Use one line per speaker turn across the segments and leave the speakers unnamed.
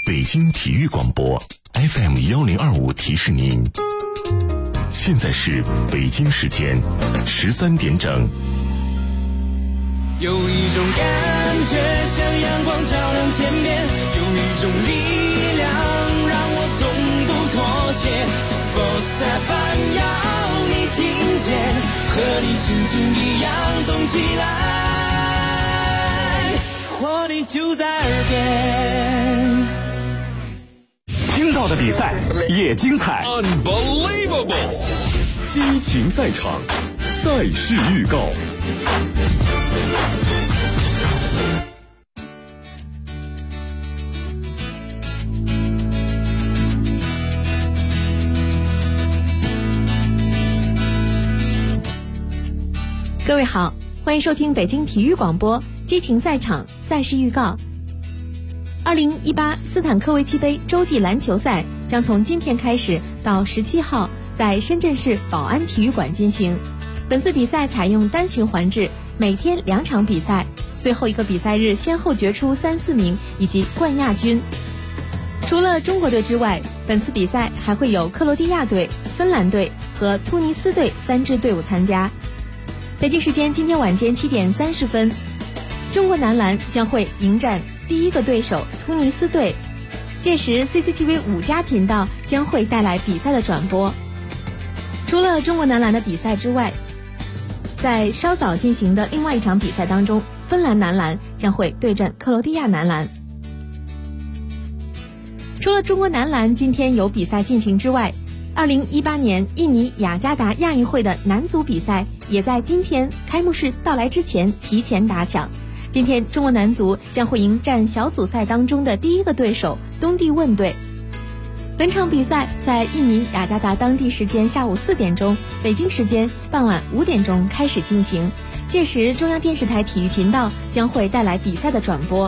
北京体育广播 FM1025提示您，现在是北京时间13点整。
有一种感觉像阳光照亮天边，有一种力量让我从不妥协。Sports FM 要你听见，和你心情一样动起来，活力就在耳边。
听到的比赛也精彩
Unbelievable
激情赛场，赛事预告。
各位好，欢迎收听北京体育广播激情赛场赛事预告。2018斯坦科维奇杯洲际篮球赛将从今天开始到17号在深圳市宝安体育馆进行。本次比赛采用单循环制，每天2场比赛，最后一个比赛日先后决出3、4名以及冠亚军。除了中国队之外，本次比赛还会有克罗地亚队、芬兰队和突尼斯队3支队伍参加。北京时间今天晚间7点30分，中国男篮将会迎战第一个对手突尼斯队，届时 CCTV 5+频道将会带来比赛的转播。除了中国男篮的比赛之外，在稍早进行的另外一场比赛当中，芬兰男篮将会对阵克罗地亚男篮。除了中国男篮今天有比赛进行之外，2018年印尼雅加达亚运会的男足比赛也在今天开幕式到来之前提前打响。今天中国男足将会迎战小组赛当中的第一个对手东帝汶队。本场比赛在印尼雅加达当地时间下午4点钟，北京时间傍晚5点钟开始进行，届时中央电视台体育频道将会带来比赛的转播。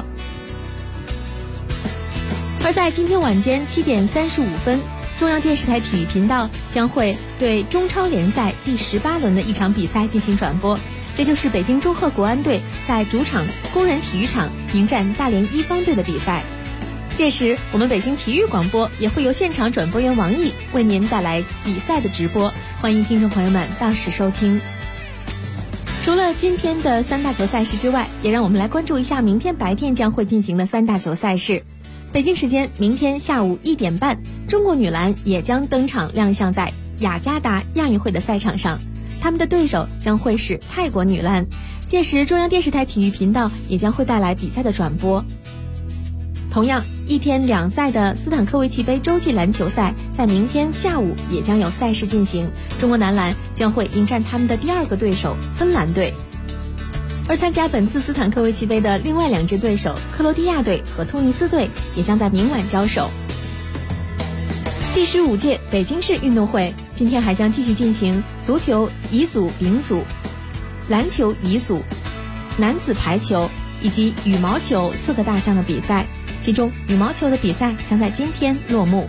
而在今天晚间7点35分，中央电视台体育频道将会对中超联赛第18轮的一场比赛进行转播，这就是北京中赫国安队在主场工人体育场迎战大连一方队的比赛。届时我们北京体育广播也会由现场转播员王毅为您带来比赛的直播，欢迎听众朋友们到时收听。除了今天的3大球赛事之外，也让我们来关注一下明天白天将会进行的3大球赛事。北京时间明天下午1点半，中国女篮也将登场亮相在雅加达亚运会的赛场上，他们的对手将会是泰国女篮，届时中央电视台体育频道也将会带来比赛的转播。同样1天2赛的斯坦科维奇杯洲际篮球赛在明天下午也将有赛事进行，中国男篮将会迎战他们的第2个对手芬兰队。而参加本次斯坦科维奇杯的另外2支对手克罗地亚队和突尼斯队也将在明晚交手。第15届北京市运动会今天还将继续进行足球乙组、丙组、篮球乙组、男子排球以及羽毛球4个大项的比赛，其中羽毛球的比赛将在今天落幕。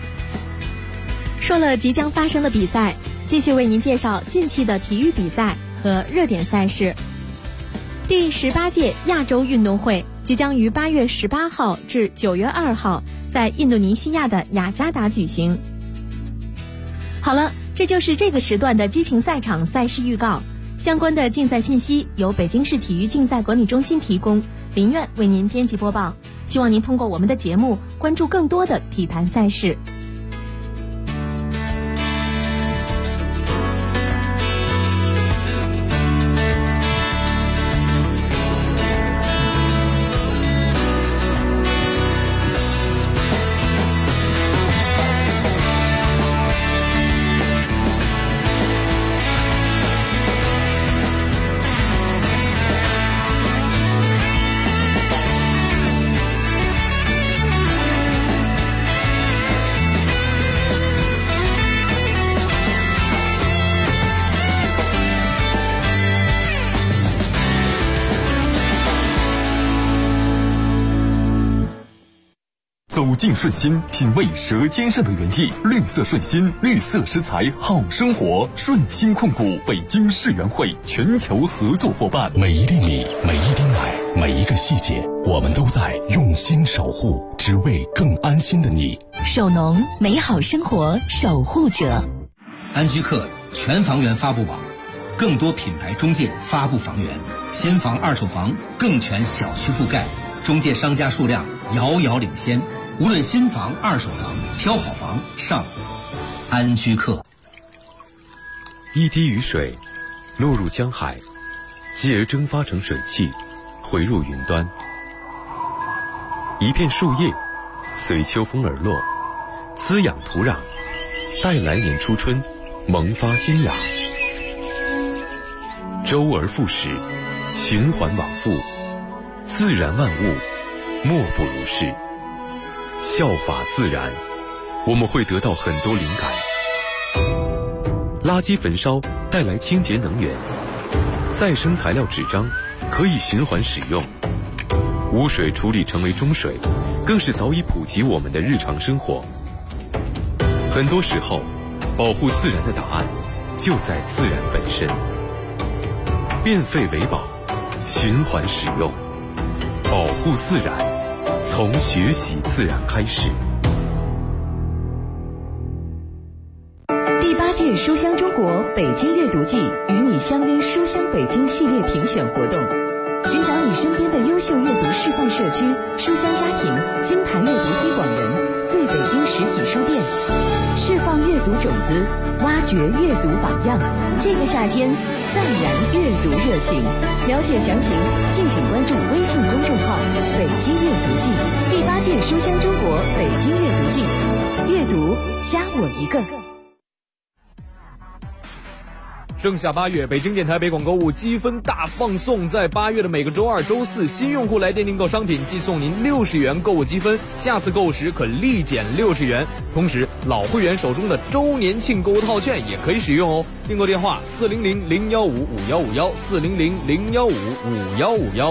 说了即将发生的比赛，继续为您介绍近期的体育比赛和热点赛事。第18届亚洲运动会即将于8月18号至9月2号在印度尼西亚的雅加达举行。好了，这就是这个时段的激情赛场赛事预告。相关的竞赛信息由北京市体育竞赛管理中心提供，林苑为您编辑播报。希望您通过我们的节目关注更多的体坛赛事。
走进顺心，品味舌尖上的原意。绿色顺心，绿色食材好生活。顺心控股北京世园会全球合作伙伴。
每一粒米，每一滴奶，每一个心
细节，我们都在用心守护，只为更安心的你。
守农，美好生活守护者。
安居客全房源发布网，更多品牌中介发布房源，新房二手房更全小区覆盖，中介商家数量遥遥领先。无论新房二手房，挑好房上安居客。
一滴雨水落入江海，继而蒸发成水汽，回入云端。一片树叶随秋风而落，滋养土壤，待来年初春萌发新芽。周而复始，循环往复，自然万物莫不如是。效法自然，我们会得到很多灵感。垃圾焚烧带来清洁能源，再生材料纸张可以循环使用，污水处理成为中水，更是早已普及我们的日常生活。很多时候，保护自然的答案就在自然本身。变废为宝，循环使用，保护自然，从学习自然开始。
第8届书香中国北京阅读季与你相约书香北京系列评选活动，寻找你身边的优秀阅读示范社区、书香家庭、金牌阅读推广人、最北京实体书店，释放阅读种子，挖掘阅读榜样。这个夏天再燃阅读热情，了解详情敬请关注微信公众号北京阅读季。第8届书香中国北京阅读季，阅读加我一个。
盛夏8月，北京电台北广购物积分大放送，在8月的每个周二、周四，新用户来电订购商品，即送您60元购物积分，下次购物时可立减60元。同时，老会员手中的周年庆购物套券也可以使用哦。订购电话：400-015-5151，400-015-5151。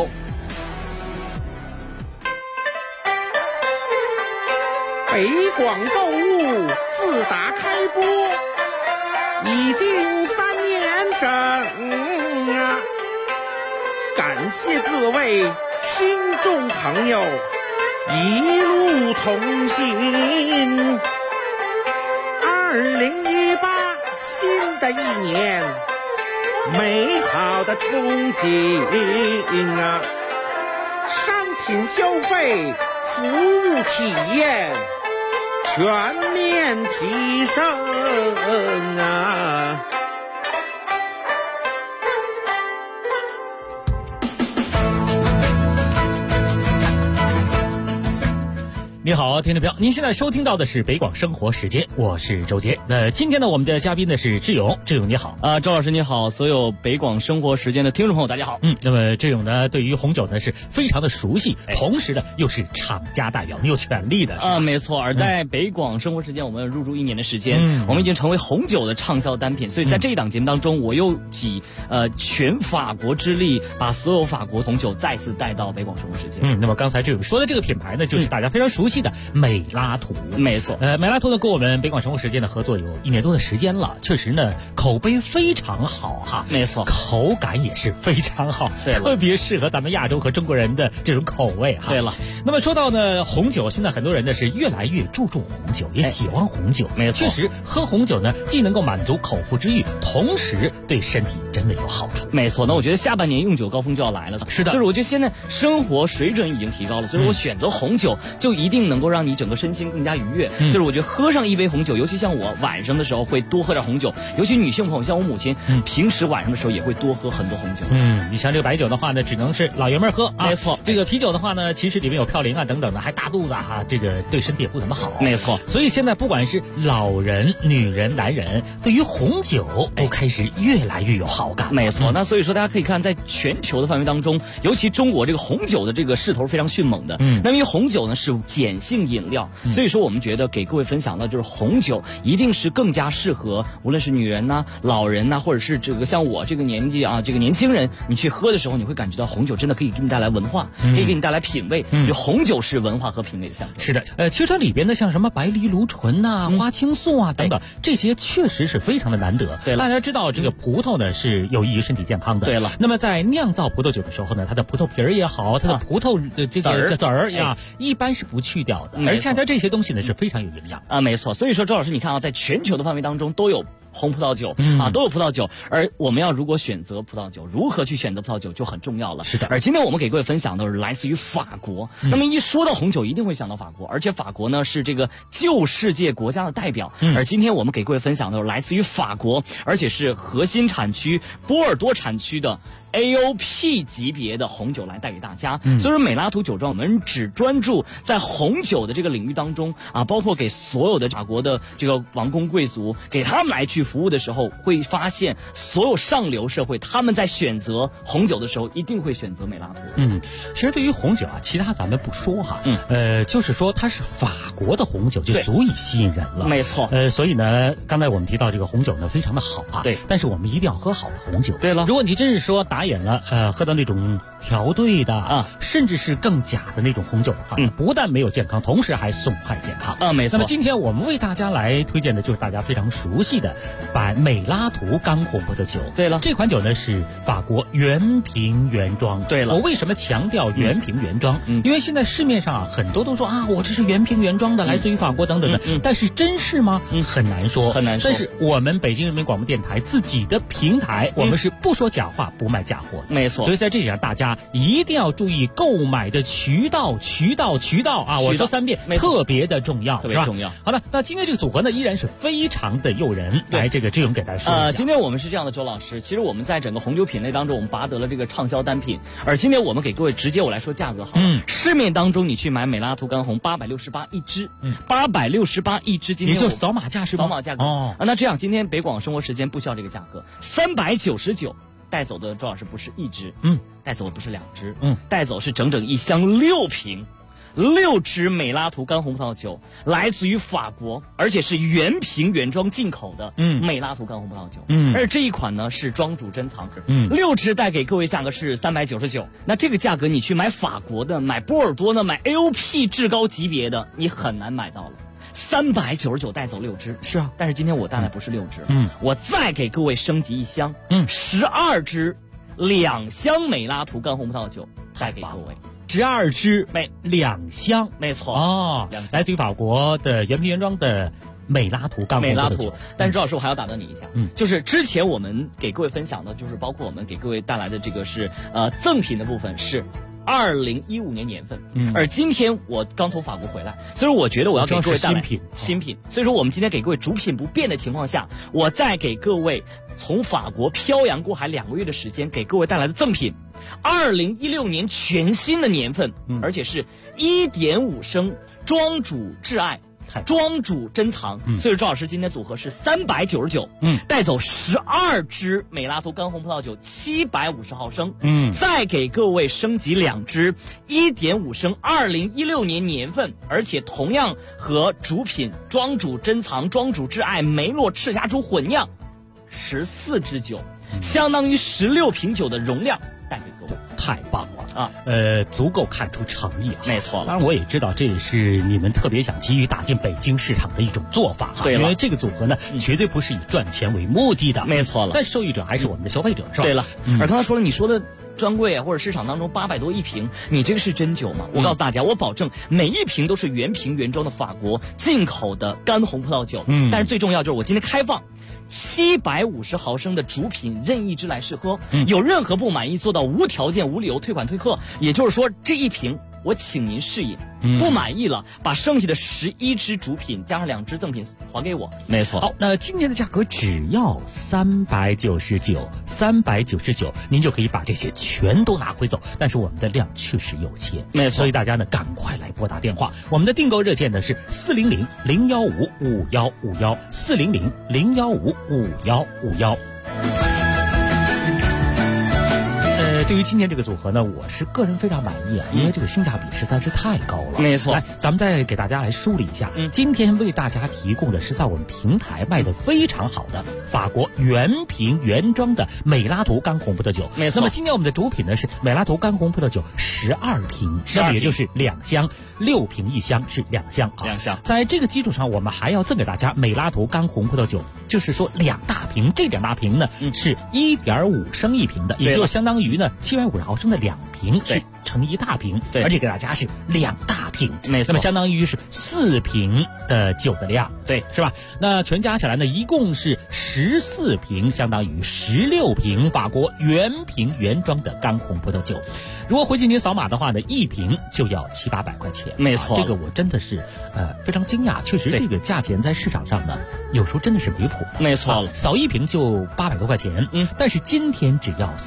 北广购物自打开播已经3年整啊！感谢各位听众朋友一路同行。2018新的一年，美好的憧憬啊！商品消费、服务体验全面提升啊！
你好，听众朋友，您现在收听到的是北广生活时间，我是周杰。今天呢，我们的嘉宾呢是志勇，志勇你好
周老师你好，所有北广生活时间的听众朋友大家好。
那么志勇呢，对于红酒呢是非常的熟悉，同时呢又是厂家代表，你有权利的
没错。而在北广生活时间，我们入驻1年的时间，我们已经成为红酒的畅销单品，所以在这一档节目当中，我又集全法国之力，把所有法国红酒再次带到北广生活时间。
那么刚才志勇说的这个品牌呢，就是大家非常熟悉的美拉图。
没错，
美拉图呢跟我们北广生活时间的合作有1年多的时间了，确实呢口碑非常好哈。
没错，
口感也是非常好，
对了，
特别适合咱们亚洲和中国人的这种口味哈。
对了，
那么说到呢红酒，现在很多人呢是越来越注重红酒，也喜欢红酒。
没错，
确实喝红酒呢既能够满足口腹之欲，同时对身体真的有好处。
没错，那我觉得下半年用酒高峰就要来了。
是的，
就是我觉得现在生活水准已经提高了，所以我选择红酒就一定能够让你整个身心更加愉悦。就是我觉得喝上一杯红酒，尤其像我晚上的时候会多喝点红酒，尤其女性朋友像我母亲，平时晚上的时候也会多喝很多红酒。
你像这个白酒的话呢，只能是老爷们喝啊。
没错，
这个啤酒的话呢，其实里面有嘌呤啊等等的，还大肚子啊，这个对身体也不怎么好。
没错，
所以现在不管是老人、女人、男人，对于红酒都开始越来越有好感。
没错，那所以说大家可以看，在全球的范围当中，尤其中国这个红酒的这个势头非常迅猛的。那因为红酒呢是碱碱性饮料。所以说我们觉得给各位分享的就是红酒一定是更加适合无论是女人呐、老人呐，或者是这个像我这个年纪啊，这个年轻人，你去喝的时候，你会感觉到红酒真的可以给你带来文化，可以给你带来品味。红酒是文化和品味的象征。
是的，其实它里边的像什么白藜芦醇呐、花青素啊等等，这些确实是非常的难得。
对了，
大家知道这个葡萄呢是有益于身体健康的。
对了，
那么在酿造葡萄酒的时候呢，它的葡萄皮儿也好，它的葡萄这个籽儿呀，一般是不去掉的，而恰恰这些东西呢是非常有营养
啊。没错，所以说周老师，你看啊，在全球的范围当中都有红葡萄酒啊，都有葡萄酒，而我们要如果选择葡萄酒，如何去选择葡萄酒就很重要了。
是的，
而今天我们给各位分享的是来自于法国。那么一说到红酒，一定会想到法国，而且法国呢是这个旧世界国家的代表。而今天我们给各位分享的是来自于法国，而且是核心产区波尔多产区的AOP 级别的红酒来带给大家。所以说美拉图酒庄我们只专注在红酒的这个领域当中啊，包括给所有的法国的这个王公贵族，给他们来去服务的时候，会发现所有上流社会他们在选择红酒的时候一定会选择美拉图。
其实对于红酒啊，其他咱们不说哈，就是说它是法国的红酒就足以吸引人了。
没错，
所以呢，刚才我们提到这个红酒呢非常的好啊，
对，
但是我们一定要喝好的红酒。
对了，
如果你真是说打眼了，喝到那种调兑的啊，甚至是更假的那种红酒的话，不但没有健康，同时还损害健康
啊。没错。
那么今天我们为大家来推荐的就是大家非常熟悉的美拉图干红葡萄酒。
对了，
这款酒呢是法国原瓶原装。
对了，
我为什么强调原瓶原装？因为现在市面上啊很多都说啊，我这是原瓶原装的，来自于法国等等的，但是真是吗？很难说，
很难说。
但是我们北京人民广播电台自己的平台，我们是不说假话，不卖假货的。
没错。
所以在这里上，大家一定要注意购买的渠道啊！我说3遍，特别的重要，
特别重要。
好的，那今天这个组合呢，依然是非常的诱人。来，这个志勇给大家说一下。
今天我们是这样的，周老师，其实我们在整个红酒品类当中，我们拔得了这个畅销单品。而今天我们给各位直接我来说价格好了。市面当中你去买美拉图干红868一支，868一支，今天
也就扫码价是吧？
扫码价格哦。那这样，今天北广生活时间不需要这个价格，399。带走的周老师不是一支，带走的不是2支，带走是整整一箱6瓶，6支美拉图干红葡萄酒，来自于法国，而且是原瓶原装进口的美拉图干红葡萄酒。而这一款呢是庄主珍藏，6支带给各位价格是399。那这个价格你去买法国的、买波尔多的、买 AOP 至高级别的，你很难买到了。399带走6支，
是啊，
但是今天我带来不是6支，我再给各位升级一箱，12支，2箱美拉图干红葡萄酒带给各位
，12支2箱，
没错
哦，来自于法国的原瓶原装的美拉图干红葡萄酒。
但是周老师我还要打断你一下，就是之前我们给各位分享的，就是包括我们给各位带来的这个是赠品的部分是2015年年份，而今天我刚从法国回来，所以我觉得我要给各位带来新品，所以说我们今天给各位主品不变的情况下，我再给各位从法国漂洋过海2个月的时间给各位带来的赠品，2016年全新的年份，而且是1.5升庄主挚爱。庄主珍藏，所以周老师今天组合是399，带走12支美拉图干红葡萄酒750毫升，再给各位升级2支1.5升2016年年份，而且同样和主品庄主珍藏、庄主挚爱梅洛赤霞珠混酿14支酒，相当于16瓶酒的容量带给各位，
太棒了啊！足够看出诚意啊！
没错，
当然我也知道这也是你们特别想急于打进北京市场的一种做法哈。
对了，
因为这个组合呢，绝对不是以赚钱为目的的。
没错了，
但受益者还是我们的消费者，是吧？
对了，而刚才说了，你说的专柜啊，或者市场当中800多一瓶，你这个是真酒吗？我告诉大家，我保证每一瓶都是原瓶原装的法国进口的干红葡萄酒。但是最重要就是我今天开放750毫升的主品任意支来试喝，有任何不满意做到无条件无理由退款退货，也就是说这一瓶我请您试饮，不满意了把剩下的11支主品加上2支赠品还给我。
没错。好，那今天的价格只要399，您就可以把这些全都拿回走。但是我们的量确实有限，
没错，
所以大家呢赶快来拨打电话。我们的订购热线呢是400-015-5151，400-015-5151。 对于今天这个组合呢，我是个人非常满意啊，因为这个性价比实在是太高了。
没错，
来，咱们再给大家来梳理一下，今天为大家提供的是在我们平台卖的非常好的法国原瓶原装的美拉图干红葡萄酒。
没错。
那么今天我们的主品呢是美拉图干红葡萄酒12瓶，那么也就是2箱，6瓶1箱是2箱啊。
2箱。
在这个基础上，我们还要赠给大家美拉图干红葡萄酒，就是说2大瓶，这2大瓶呢是1.5升1瓶的，也就相当于呢750毫升的2瓶是成1大瓶，而且给大家是2大瓶，
没错，
那么相当于是4瓶的酒的量，
对，
是吧？那全加起来呢，一共是14瓶，相当于16瓶法国原瓶原装的干红葡萄酒。如果回去您扫码的话呢，1瓶就要700-800块钱，
没错，
这个我真的是非常惊讶，确实这个价钱在市场上呢，有时候真的是离谱的，
没错，
扫1瓶就800多块钱，但是今天只要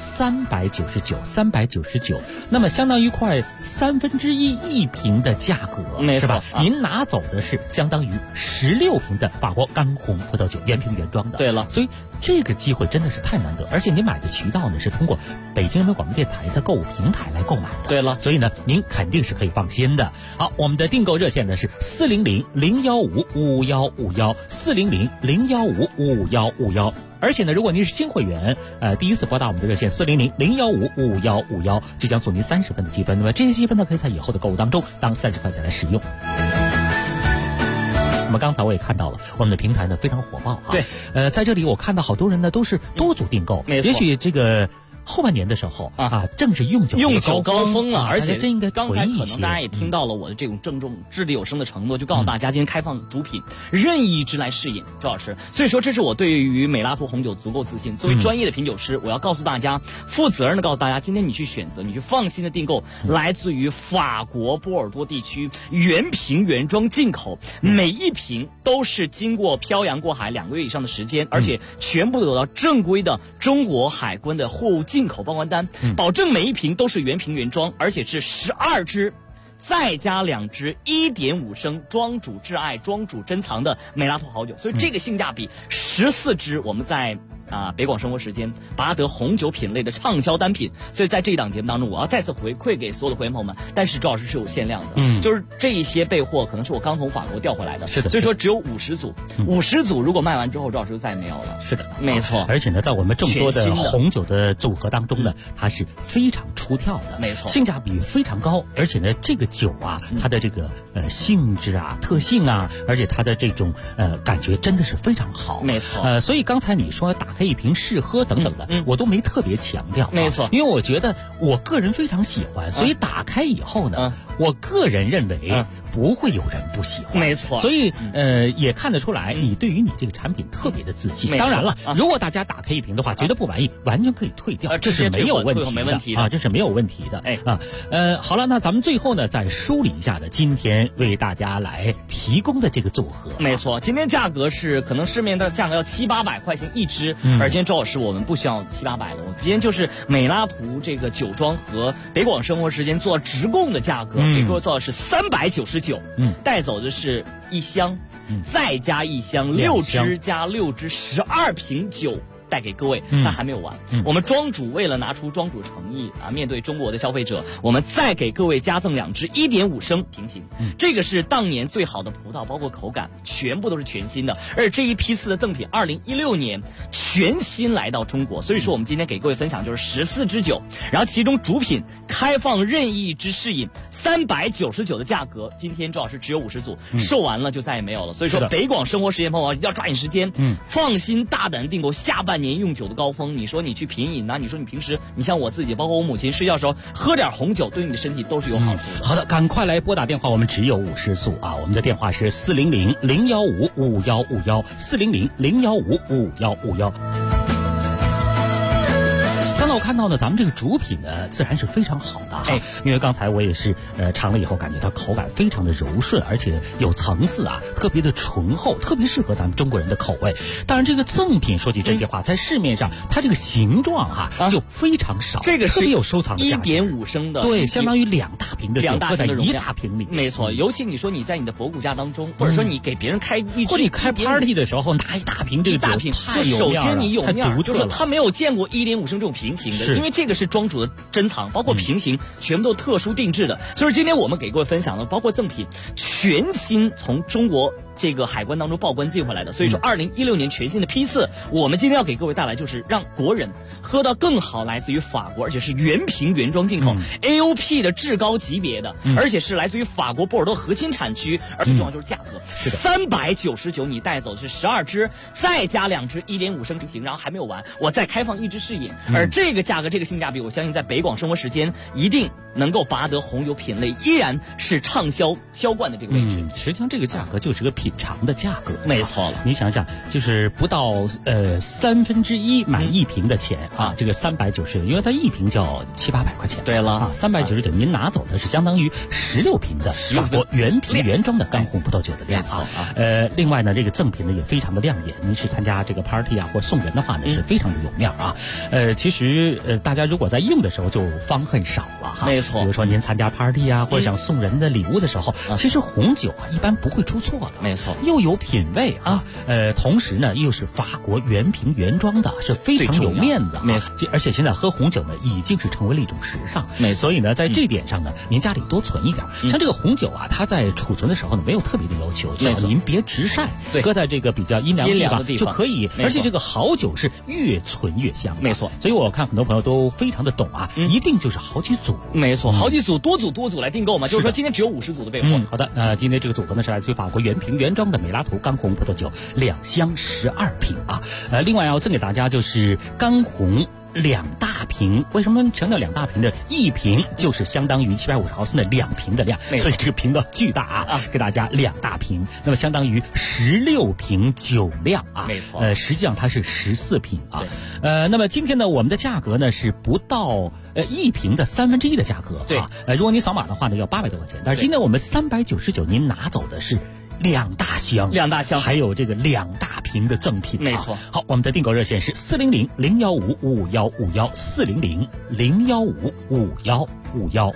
399，那么相当于快1/3瓶的价格，
没错，
是吧？您拿走的是相当于16瓶的法国干红葡萄酒，原瓶原装的。
对了，
所以这个机会真的是太难得，而且您买的渠道呢是通过北京人民广播电台的购物平台来购买的。
对了，
所以呢您肯定是可以放心的。好，我们的订购热线呢是400-015-5151，400-015-5151。而且呢，如果您是新会员，第一次拨打我们的热线400-015-5151，就将送您30分的积分。那么这些积分呢，可以在以后的购物当中当30块钱来使用。那么刚才我也看到了，我们的平台呢非常火爆啊。
对，
在这里我看到好多人呢都是多组订购，
没错，
也许这个后半年的时候正是用酒
高峰了，而且
真应该
刚才可能大家也听到了我的这种郑重掷地有声的承诺，就告诉大家今天开放主品任意一支来试饮，周老师。所以说这是我对于美拉图红酒足够自信。作为专业的品酒师，我要告诉大家，负责任的告诉大家，今天你去选择，你去放心的订购来自于法国波尔多地区原瓶原装进口，每一瓶都是经过漂洋过海2个月以上的时间，而且全部都有到正规的中国海关的货物进口报关单，保证每一瓶都是原瓶原装，而且是12支再加2支1.5升庄主挚爱庄主珍藏的美拉图好酒，所以这个性价比14支我们在北广生活时间拔得红酒品类的畅销单品。所以在这一档节目当中，我要再次回馈给所有的会员朋友们，但是周老师是有限量的，就是这一些备货可能是我刚从法国调回来的，
是的，
所以说只有50组，50组如果卖完之后，周老师就再也没有了。
是的，
没错。
而且呢，在我们这么多的红酒的组合当中呢，它是非常出挑的，
没错，
性价比非常高，而且呢，这个酒它的这个性质特性而且它的这种感觉真的是非常好，
没错。
所以刚才你说打开1瓶试喝等等的，我都没特别强调，
没错，
因为我觉得我个人非常喜欢，所以打开以后呢，我个人认为不会有人不喜欢，
没错。
所以也看得出来你对于你这个产品特别的自信。当然了，如果大家打开1瓶的话觉得不满意，完全可以退掉，这是没有问题的，这是没有问题的。好了，那咱们最后呢再梳理一下今天为大家来提供的这个组合。
没错，今天价格是可能市面的价格要700-800块钱一支，而今天周老师我们不需要700-800的，我们今天就是美拉图这个酒庄和北广生活时间做直供的价格，给各位做的是399，带走的是1箱，再加1箱，6支加6支，12瓶酒带给各位，但还没有完。我们庄主为了拿出庄主诚意面对中国的消费者，我们再给各位加赠2支1.5升平行。这个是当年最好的葡萄，包括口感全部都是全新的。而这一批次的赠品，2016年全新来到中国，所以说我们今天给各位分享就是14支酒，然后其中主品开放任意之试饮，399的价格，今天周老师只有50组，售完了就再也没有了。所以说北广生活时间朋友要抓紧时间，放心大胆订购下半年用酒的高峰。你说你去品饮你说你平时你像我自己，包括我母亲睡觉的时候喝点红酒，对你的身体都是有好处的。
好的，赶快来拨打电话，我们只有50组我们的电话是400-015-5151，400-015-5151。刚才我看到呢，咱们这个主品呢，自然是非常好的因为刚才我也是尝了以后，感觉它口感非常的柔顺，而且有层次特别的醇厚，特别适合咱们中国人的口味。当然，这个赠品说句真心话，在市面上它这个形状就非常少，
这个是
特别有收藏的价值
1.5升的，
对，相当于2大瓶的酒放在1大瓶里，
没错。尤其你说你在你的博古家当中，或者说你给别人开
或者你开 party 的时候拿1大瓶这个酒，
就首先你有面，就是他没有见过1.5升这种瓶。 瓶的，因为这个是庄主的珍藏，包括瓶型全部都特殊定制的。所以今天我们给各位分享的，包括赠品，全新从中国这个海关当中报关进回来的。所以说2016年全新的批次，我们今天要给各位带来就是让国人喝到更好来自于法国，而且是原瓶原装进口、AOP 的至高级别的，而且是来自于法国波尔多核心产区，而最重要就是价格，是的，399你带走的是12支，再加2支1.5升瓶，然后还没有完，我再开放1支试饮，而这个价格这个性价比，我相信在北广生活时间一定能够拔得红酒品类依然是畅销销冠的这个位置。
实际上这个价格就是个品尝的价格，
没错了。
你想想，就是不到1/3买一瓶的钱啊，这个390，因为它一瓶就要700-800块钱。
对了啊
，399您拿走的是相当于16瓶的法国原瓶原装的干红葡萄酒的量啊。另外呢，这个赠品呢也非常的亮眼，您是参加这个 party 啊或送人的话呢，是非常的有面啊。其实大家如果在用的时候就方恨少了哈。
没错，
比如说您参加 party 啊，或者想送人的礼物的时候，其实红酒啊一般不会出错的。
没错，
又有品味啊，同时呢又是法国原瓶原装的，是非常有面子啊。
没错，
而且现在喝红酒呢已经是成为了一种时尚。没错，所以呢在这点上呢，您家里多存一点。像这个红酒啊，它在储存的时候呢没有特别的要求，只要您别直晒，搁在这个比较阴凉的地方就可以。而且这个好酒是越存越香。
没错，
所以我看很多朋友都非常的懂啊，一定就是好几组。
没错，好几组，多组来订购嘛。就是说今天只有50组的备货。
好的，今天这个组合呢是来自于法国原瓶原装的美拉图干红葡萄酒2箱12瓶啊。另外要赠给大家就是干红2大瓶，为什么强调2大瓶的？一瓶就是相当于750毫升的2瓶的量，所以这个瓶子巨大啊，给大家2大瓶，那么相当于16瓶酒量啊。
没错，
实际上它是14瓶啊。那么今天呢，我们的价格呢是不到一瓶的1/3的价格啊。如果你扫码的话呢，要800多块钱，但是今天我们399，您拿走的是2大箱，还有这个2大瓶的赠品。
没错。
好，我们的订购热线是400-015-5151，400-015-5151。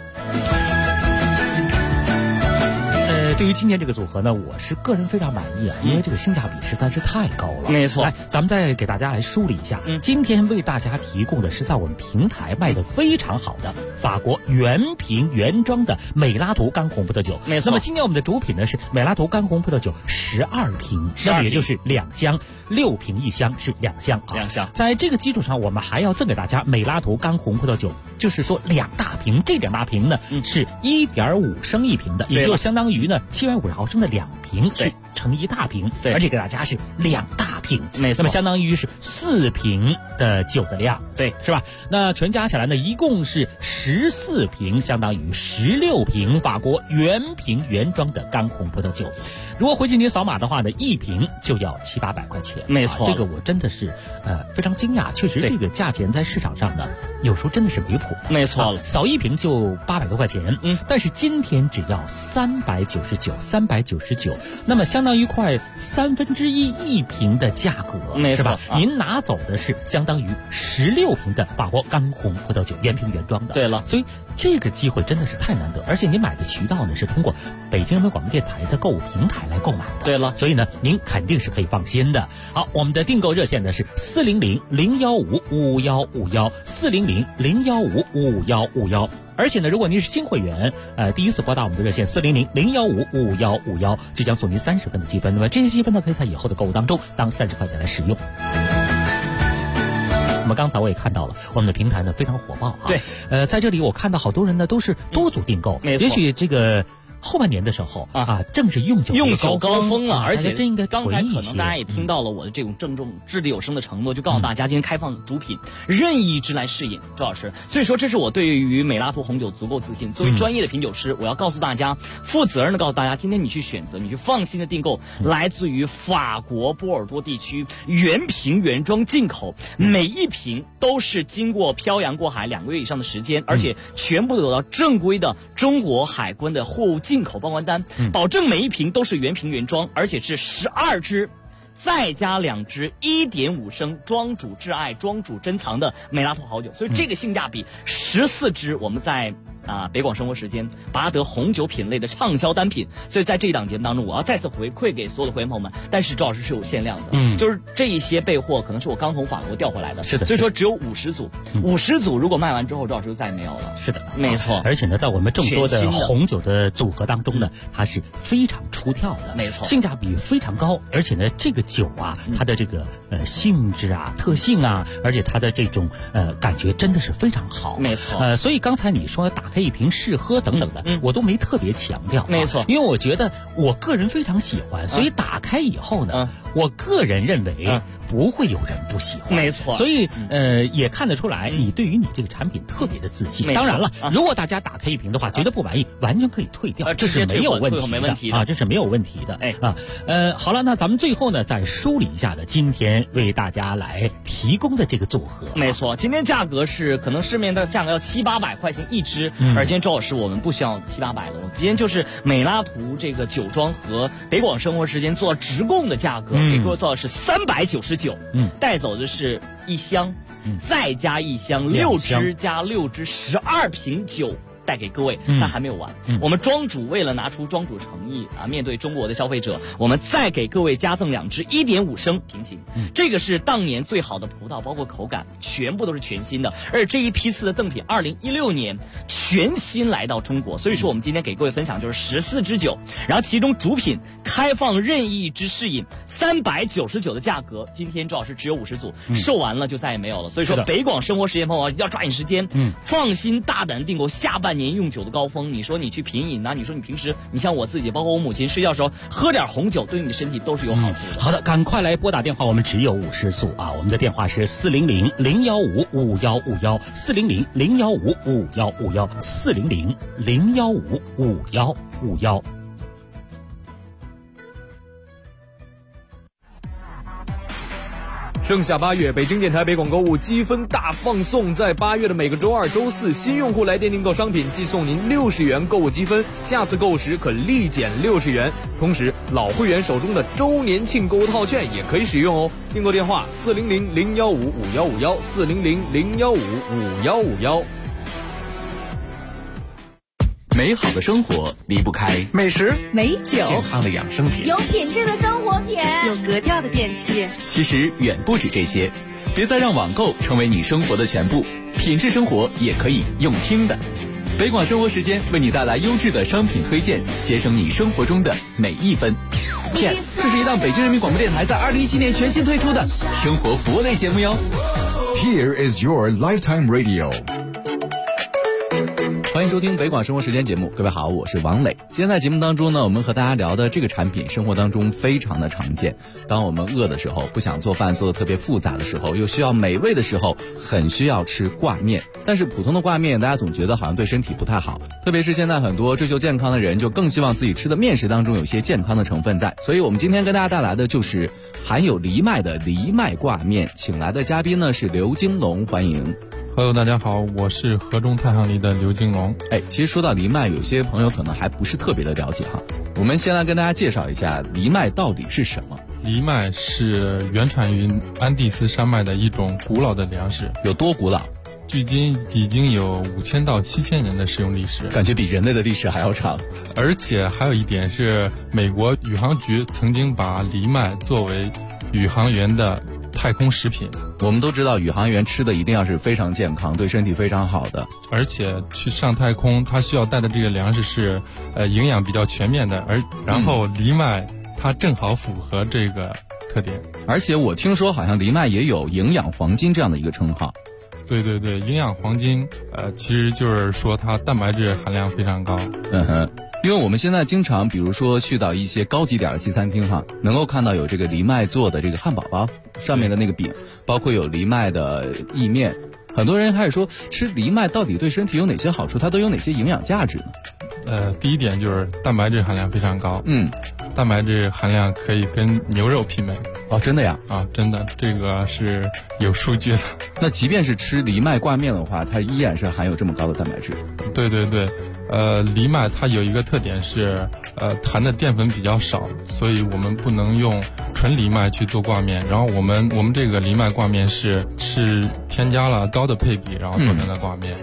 对于今天这个组合呢，我是个人非常满意啊，因为这个性价比实在是太高了。
没错，
来，咱们再给大家来梳理一下，今天为大家提供的是在我们平台卖的非常好的法国原瓶原装的美拉图干红葡萄酒。
没错。
那么今天我们的主品呢是美拉图干红葡萄酒12瓶，那么也就是2箱，6瓶1箱是2箱啊。
2箱。
在这个基础上，我们还要赠给大家美拉图干红葡萄酒，就是说2大瓶，这2大瓶呢是1.5升一瓶的，也就相当于呢750毫升的2瓶是成1大瓶，而且给大家是2大瓶，
没错，
那么相当于是4瓶的酒的量，是吧？那全加起来呢，一共是14瓶，相当于16瓶法国原瓶原装的干红葡萄酒。如果回去您扫码的话呢，一瓶就要700-800块钱。
没错，
这个我真的是非常惊讶，确实这个价钱在市场上呢，有时候真的是离谱。
没错了，
扫一瓶就800多块钱，但是今天只要399，那么相当于快1/3一瓶的价格，
没错，
是吧？您拿走的是相当于16瓶的法国干红葡萄酒，原瓶原装的。
对了，
所以这个机会真的是太难得，而且您买的渠道呢是通过北京人民广播电台的购物平台来购买的。
对了，
所以呢，您肯定是可以放心的。好，我们的订购热线呢是400-015-5151，400-015-5151。而且呢，如果您是新会员，第一次拨打我们的热线400-015-5151，就将送您30分的积分。那么这些积分呢，可以在以后的购物当中当30块钱来使用。那么刚才我也看到了，我们的平台呢非常火爆啊。
对，
在这里我看到好多人呢都是多组订购，
没错，
也许这个后半年的时候正是用酒
高峰啊，而且
真应该
刚才可能大家也听到了我的这种郑重掷地有声的承诺，就告诉大家今天开放主品任意支来试饮，周老师。所以说这是我对于美拉图红酒足够自信。作为专业的品酒师，我要告诉大家，负责任的告诉大家，今天你去选择，你去放心的订购来自于法国波尔多地区原瓶原装进口，每一瓶都是经过漂洋过海2个月以上的时间，而且全部有到正规的中国海关的货物进口报关单，保证每一瓶都是原瓶原装，而且是12支再加2支1.5升庄主挚爱庄主珍藏的美拉图好酒，所以这个性价比14支我们在北广生活时间拔得红酒品类的畅销单品。所以在这一档节目当中，我要再次回馈给所有的会员朋友们，但是周老师是有限量的，就是这一些备货可能是我刚从法国调回来的，
是的，
所以说只有50组，50组如果卖完之后，周老师就再也没有了。
是的，
没错。
而且呢，在我们众多的红酒的组合当中呢，它是非常出挑的，
没错，
性价比非常高，而且呢，这个酒啊，它的这个性质啊、特性啊，而且它的这种感觉真的是非常好，
没错。
所以刚才你说打开一瓶试喝等等的，我都没特别强调，
没错，
因为我觉得我个人非常喜欢，所以打开以后呢，我个人认为不会有人不喜欢，
没错。
所以也看得出来，你对于你这个产品特别的自信。当然了，如果大家打开一瓶的话，觉得不满意，完全可以退掉，这是没有问题的啊，这是没有问题的。好了，那咱们最后呢，再梳理一下呢，今天为大家来提供的这个组合，
没错，今天价格是可能市面的价格要700-800块钱一支，而今天周老师我们不需要700-800的，我们今天就是美拉图这个酒庄和北广生活时间做直供的价格，给各位做的是399，带走的是1箱，再加1箱，6支加6支，12瓶酒。带给各位，但还没有完。我们庄主为了拿出庄主诚意面对中国的消费者，我们再给各位加赠2支1.5升瓶型。这个是当年最好的葡萄，包括口感，全部都是全新的。而这一批次的赠品，2016年全新来到中国，所以说我们今天给各位分享就是14支酒，然后其中主品开放任意之试饮，399的价格，今天周老师只有50组，售完了就再也没有了。所以说北广生活时间朋友要抓紧时间，放心大胆订购下半年用酒的高峰。你说你去品饮你说你平时你像我自己，包括我母亲睡觉的时候喝点红酒，对你的身体都是有好处的。
好的，赶快来拨打电话，我们只有50组我们的电话是400-015-5151，400-015-5151，400-015-5151。
盛夏8月，北京电台北广购物积分大放送，在8月的每个周二、周四，新用户来电订购商品，即送您60元购物积分，下次购物时可立减60元。同时，老会员手中的周年庆购物套券也可以使用哦。订购电话400-015-5151，400-015-5151。
美好的生活离不开
美食、
美酒、
健康的养生品，
有品质的生活品，
有格调的电器。
其实远不止这些，别再让网购成为你生活的全部，品质生活也可以用听的。北广生活时间为你带来优质的商品推荐，节省你生活中的每一分。Yes， 这是一档北京人民广播电台在2017年全新推出的生活服务类节目哟。
Here is your lifetime radio。
欢迎收听北广生活时间节目，各位好，我是王磊。今天在节目当中呢，我们和大家聊的这个产品，生活当中非常的常见。当我们饿的时候，不想做饭做得特别复杂的时候，又需要美味的时候，很需要吃挂面。但是普通的挂面，大家总觉得好像对身体不太好，特别是现在很多追求健康的人，就更希望自己吃的面食当中有些健康的成分在。所以我们今天跟大家带来的就是含有藜麦的藜麦挂面，请来的嘉宾呢是刘金龙，欢迎。
Hello， 大家好，我是河中太行梨的刘金龙。
其实说到藜麦，有些朋友可能还不是特别的了解哈。我们先来跟大家介绍一下藜麦到底是什么。
藜麦是原产于安第斯山脉的一种古老的粮食。
有多古老？
距今已经有5000到7000年的使用历史，
感觉比人类的历史还要长。
而且还有一点是，美国宇航局曾经把藜麦作为宇航员的太空食品。
我们都知道宇航员吃的一定要是非常健康，对身体非常好的，
而且去上太空他需要带的这个粮食是营养比较全面的，然后藜麦它正好符合这个特点。
而且我听说好像藜麦也有营养黄金这样的一个称号。
对对对，营养黄金其实就是说它蛋白质含量非常高。
因为我们现在经常比如说去到一些高级点的西餐厅能够看到有这个藜麦做的这个汉堡包，上面的那个饼，包括有藜麦的意面。很多人开始说吃藜麦到底对身体有哪些好处，它都有哪些营养价值呢？
第一点就是蛋白质含量非常高。蛋白质含量可以跟牛肉媲美。
哦，真的呀？
真的，这个是有数据的。
那即便是吃藜麦挂面的话，它依然是含有这么高的蛋白质。
对对对，藜麦它有一个特点是，含的淀粉比较少，所以我们不能用纯藜麦去做挂面。然后我们这个藜麦挂面是添加了高的配比，然后做成的挂面。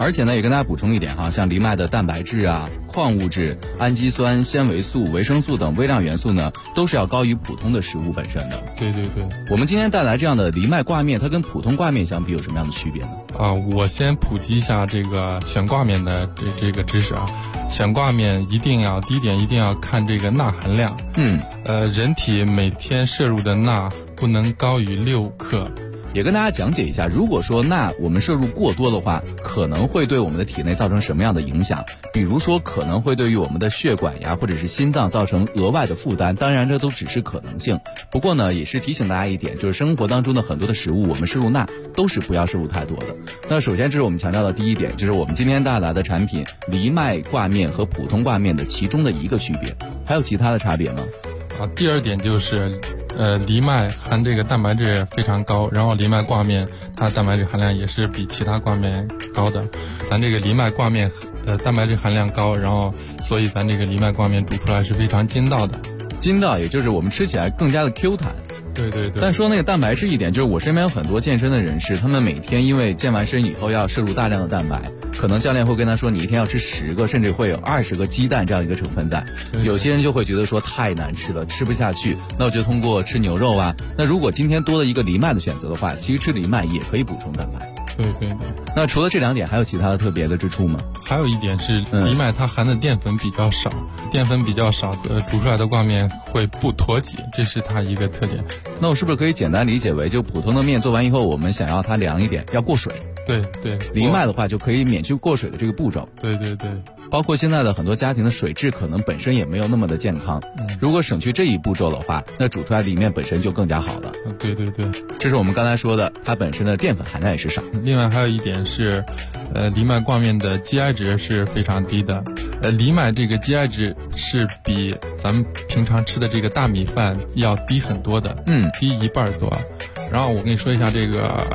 而且呢，也跟大家补充一点哈，像藜麦的蛋白质啊、矿物质、氨基酸、纤维素、维生素等微量元素呢，都是要高于普通的食物本身的。
对对对。
我们今天带来这样的藜麦挂面，它跟普通挂面相比有什么样的区别呢？
我先普及一下这个选挂面的这个知识啊。选挂面第一点一定要看这个钠含量。人体每天摄入的钠不能高于6克。
也跟大家讲解一下，如果说钠我们摄入过多的话，可能会对我们的体内造成什么样的影响？比如说可能会对于我们的血管呀或者是心脏造成额外的负担，当然这都只是可能性。不过呢，也是提醒大家一点，就是生活当中的很多的食物我们摄入钠都是不要摄入太多的。那首先这是我们强调的第一点，就是我们今天带来的产品藜麦挂面和普通挂面的其中的一个区别。还有其他的差别吗？
第二点就是藜麦含这个蛋白质非常高，然后藜麦挂面它蛋白质含量也是比其他挂面高的。咱这个藜麦挂面蛋白质含量高，然后所以咱这个藜麦挂面煮出来是非常筋道的。
筋道也就是我们吃起来更加的 Q 弹。
对对对。
但说那个蛋白质一点，就是我身边有很多健身的人士，他们每天因为健完身以后要摄入大量的蛋白，可能教练会跟他说你一天要吃10个，甚至会有20个鸡蛋这样一个成分在。有些人就会觉得说太难吃了，吃不下去，那我就通过吃牛肉啊。那如果今天多了一个藜麦的选择的话，其实吃藜麦也可以补充蛋白。
对对对。
那除了这2点还有其他的特别的之处吗？
还有一点是藜麦它含的淀粉比较少，煮出来的挂面会不脱脂，这是它一个特点。
那我是不是可以简单理解为，就普通的面做完以后，我们想要它凉一点，要过水？
对对。
藜麦的话就可以免去过水的这个步骤。
对对对。
包括现在的很多家庭的水质可能本身也没有那么的健康，如果省去这一步骤的话，那煮出来的藜面本身就更加好了。
对对对。
这是我们刚才说的，它本身的淀粉含量也是少。
另外还有一点是藜麦挂面的 GI 值是非常低的。藜麦这个 GI 值是比咱们平常吃的这个大米饭要低很多的，低1半多。然后我跟你说一下这个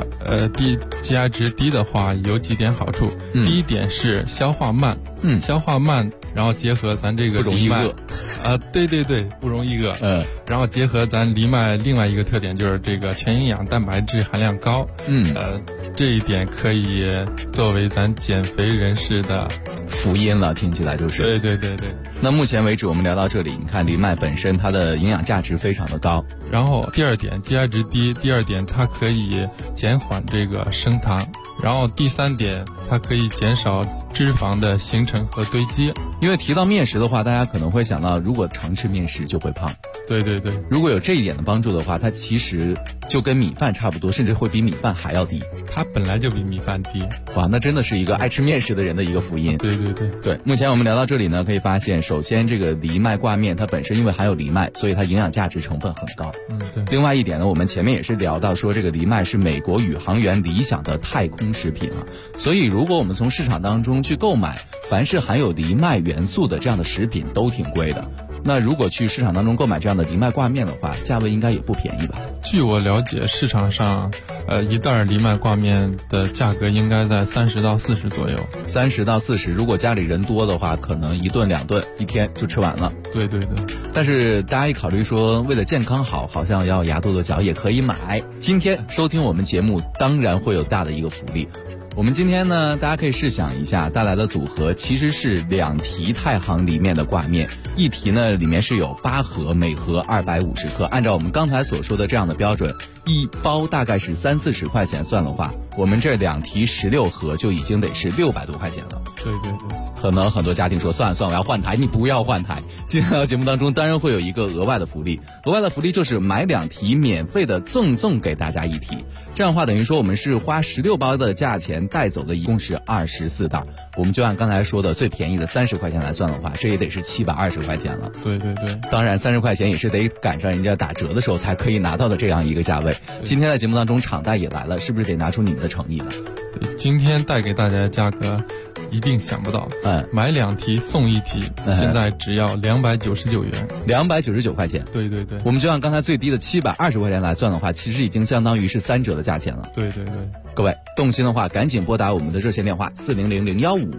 GI 值低的话有几点好处。第一点是消化慢。消化慢，然后结合咱这个藜麦，对对对，不容易饿。然后结合咱藜麦另外一个特点就是这个全营养蛋白质含量高。这一点可以作为咱减肥人士的
福音了，听起来就是。
对对对对。
那目前为止我们聊到这里，你看藜麦本身它的营养价值非常的高。
然后第二点 GI 值低，第二点它可以减缓这个升糖，然后第3点它可以减少脂肪的形成和堆积。
因为提到面食的话，大家可能会想到如果常吃面食就会胖。
对对对。
如果有这一点的帮助的话，它其实就跟米饭差不多，甚至会比米饭还要低。
它本来就比米饭低。
哇，那真的是一个爱吃面食的人的一个福音。
对对对
对。目前我们聊到这里呢，可以发现首先这个藜麦挂面它本身因为含有藜麦，所以它营养价值成分很高。
对。
另外一点呢，我们前面也是聊到说这个藜麦是美国宇航员理想的太空食品啊，所以如果我们从市场当中去购买凡是含有藜麦元素的这样的食品都挺贵的。那如果去市场当中购买这样的藜麦挂面的话，价位应该也不便宜吧？
据我了解，市场上一袋藜麦挂面的价格应该在30到40左右。
30到40，如果家里人多的话，可能1顿2顿一天就吃完了。
对对对。
但是大家一考虑说为了健康好像要牙跺跺脚也可以买。今天收听我们节目当然会有大的一个福利。我们今天呢，大家可以试想一下，带来的组合其实是2提太行里面的挂面，1提呢里面是有8盒，每盒250克。按照我们刚才所说的这样的标准，一包大概是30-40块钱算的话，我们这2提16盒就已经得是600多块钱了。
对对对。
可能很多家庭说算了我要换台，你不要换台。今天的节目当中当然会有一个额外的福利，额外的福利就是买2提免费的赠给大家1提。这样的话等于说我们是花16包的价钱带走的一共是24袋，我们就按刚才说的最便宜的30块钱来算的话，这也得是720块钱了。
对对对。
当然30块钱也是得赶上人家打折的时候才可以拿到的这样一个价位。今天在节目当中场带也来了，是不是得拿出你们的诚意呢？
对，今天带给大家的价格一定想不到。买2提送1提，现在只要299元
，299块钱。
对对对。
我们就按刚才最低的720块钱来算的话，其实已经相当于是3折的价钱了。
对对对。
各位动心的话，赶紧拨打我们的热线电话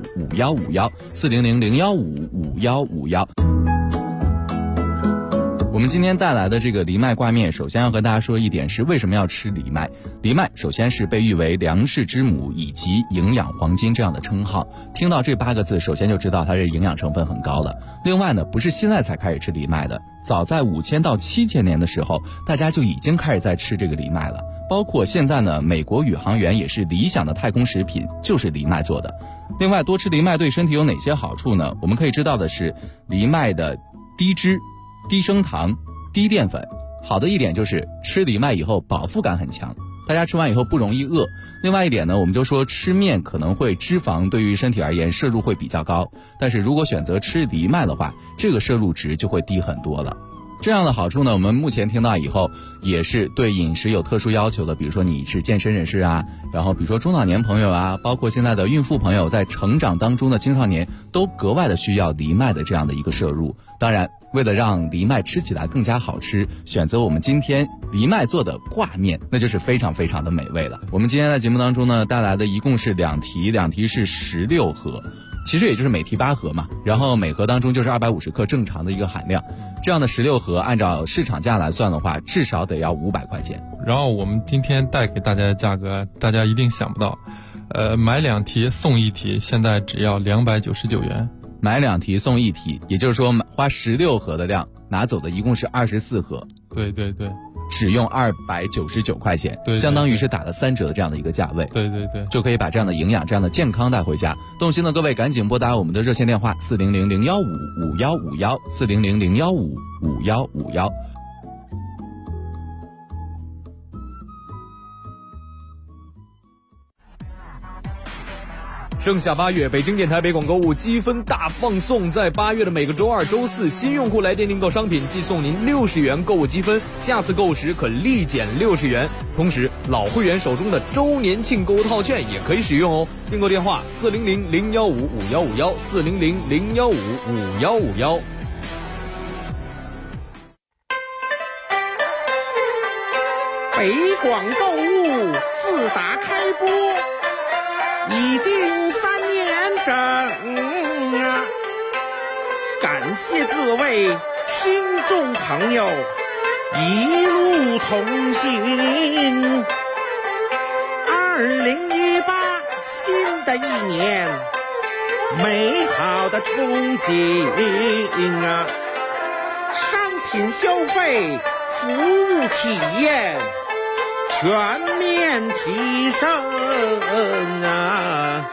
400-015-5151，400-015-5151。 我们今天带来的这个藜麦挂面，首先要和大家说一点是为什么要吃藜麦。藜麦首先是被誉为粮食之母以及营养黄金这样的称号，听到这8个字首先就知道它这营养成分很高了。另外呢，不是现在才开始吃藜麦的，早在5000到7000年的时候，大家就已经开始在吃这个藜麦了。包括现在呢，美国宇航员也是理想的太空食品，就是藜麦做的。另外，多吃藜麦对身体有哪些好处呢？我们可以知道的是，藜麦的低脂、低升糖、低淀粉，好的一点就是吃藜麦以后饱腹感很强，大家吃完以后不容易饿。另外一点呢，我们就说吃面可能会脂肪对于身体而言摄入会比较高，但是如果选择吃藜麦的话，这个摄入值就会低很多了。这样的好处呢，我们目前听到以后也是对饮食有特殊要求的，比如说你是健身人士啊，然后比如说中老年朋友啊，包括现在的孕妇朋友，在成长当中的青少年都格外的需要藜麦的这样的一个摄入。当然，为了让藜麦吃起来更加好吃，选择我们今天藜麦做的挂面，那就是非常非常的美味了。我们今天在节目当中呢，带来的一共是2题，2题是16盒，其实也就是每题8盒嘛，然后每盒当中就是250克正常的一个含量。这样的16盒按照市场价来算的话，至少得要500块钱。
然后我们今天带给大家的价格，大家一定想不到，买2题送1题，现在只要299元。
买2题送1题，也就是说花16盒的量，拿走的一共是24盒。
对对对，
只用299块钱，
对，
相当于是打了3折的这样的一个价位。
对对对，
就可以把这样的营养、这样的健康带回家。动心的各位赶紧拨打我们的热线电话400-015-5151，400-015-5151。
盛夏8月，北京电台北广购物积分大放送，在8月的每个周2、周4，新用户来电订购商品即送您60元购物积分，下次购时可立减60元。同时，老会员手中的周年庆购物套券也可以使用哦。订购电话400-015-5151，400-015-5151。
北广购物自打开播已经3年整啊！感谢各位听众朋友一路同行。2018新的一年，美好的憧憬啊！商品消费、服务体验全面提升啊！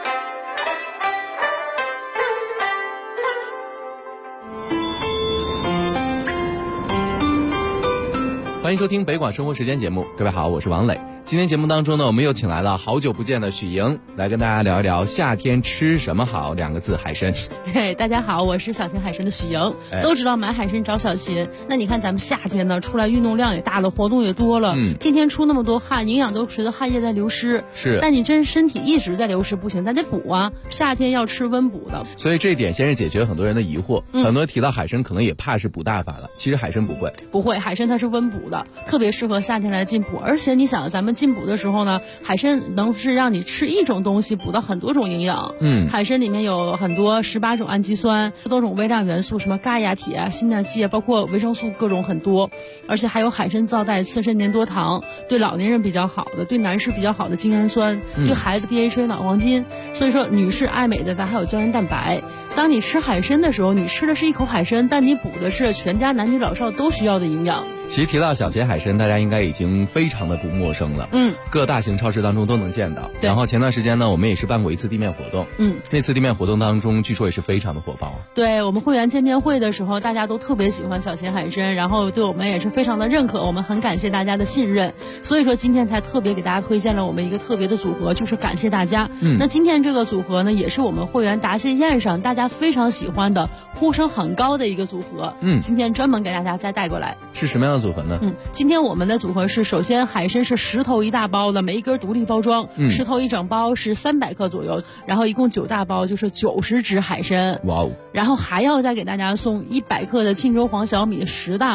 欢迎收听北广生活时间节目，各位好，我是王磊。今天节目当中呢，我们又请来了好久不见的许莹，来跟大家聊一聊夏天吃什么好，2个字，海参。
对，大家好，我是小秦海参的许莹。都知道买海参找小秦，那你看咱们夏天呢，出来运动量也大了，活动也多了，天天出那么多汗，营养都随着汗液在流失。
是，
但你真身体一直在流失不行，咱得补啊。夏天要吃温补的，
所以这一点先是解决很多人的疑惑。很多人提到海参，可能也怕是补大发了，其实海参不会，
海参它是温补的，特别适合夏天来进补。而且你想，咱们进补的时候呢，海参能是让你吃一种东西补到很多种营养。海参里面有很多18种氨基酸，多种微量元素，什么钙呀、铁啊、锌啊、硒啊，包括维生素各种很多。而且还有海参皂带刺身粘多糖，对老年人比较好的，对男士比较好的精氨酸，对孩子 DHA 脑黄金。所以说女士爱美的咱还有胶原蛋白。当你吃海参的时候，你吃的是一口海参，但你补的是全家男女老少都需要的营养。
其实提到小秦海参，大家应该已经非常的不陌生了。各大型超市当中都能见到。然后前段时间呢，我们也是办过一次地面活动。那次地面活动当中，据说也是非常的火爆。
对，我们会员见面会的时候，大家都特别喜欢小秦海参，然后对我们也是非常的认可，我们很感谢大家的信任。所以说今天才特别给大家推荐了我们一个特别的组合，就是感谢大家。那今天这个组合呢，也是我们会员答谢宴上大家非常喜欢的、呼声很高的一个组合。今天专门给大家再带过来。
是什么样的组合呢？
今天我们的组合是，首先海参是10头1大包的，每一根独立包装，10头1整包是300克左右，然后一共9大包就是90只海参。
哇哦！
然后还要再给大家送100克的沁州黄小米10大包。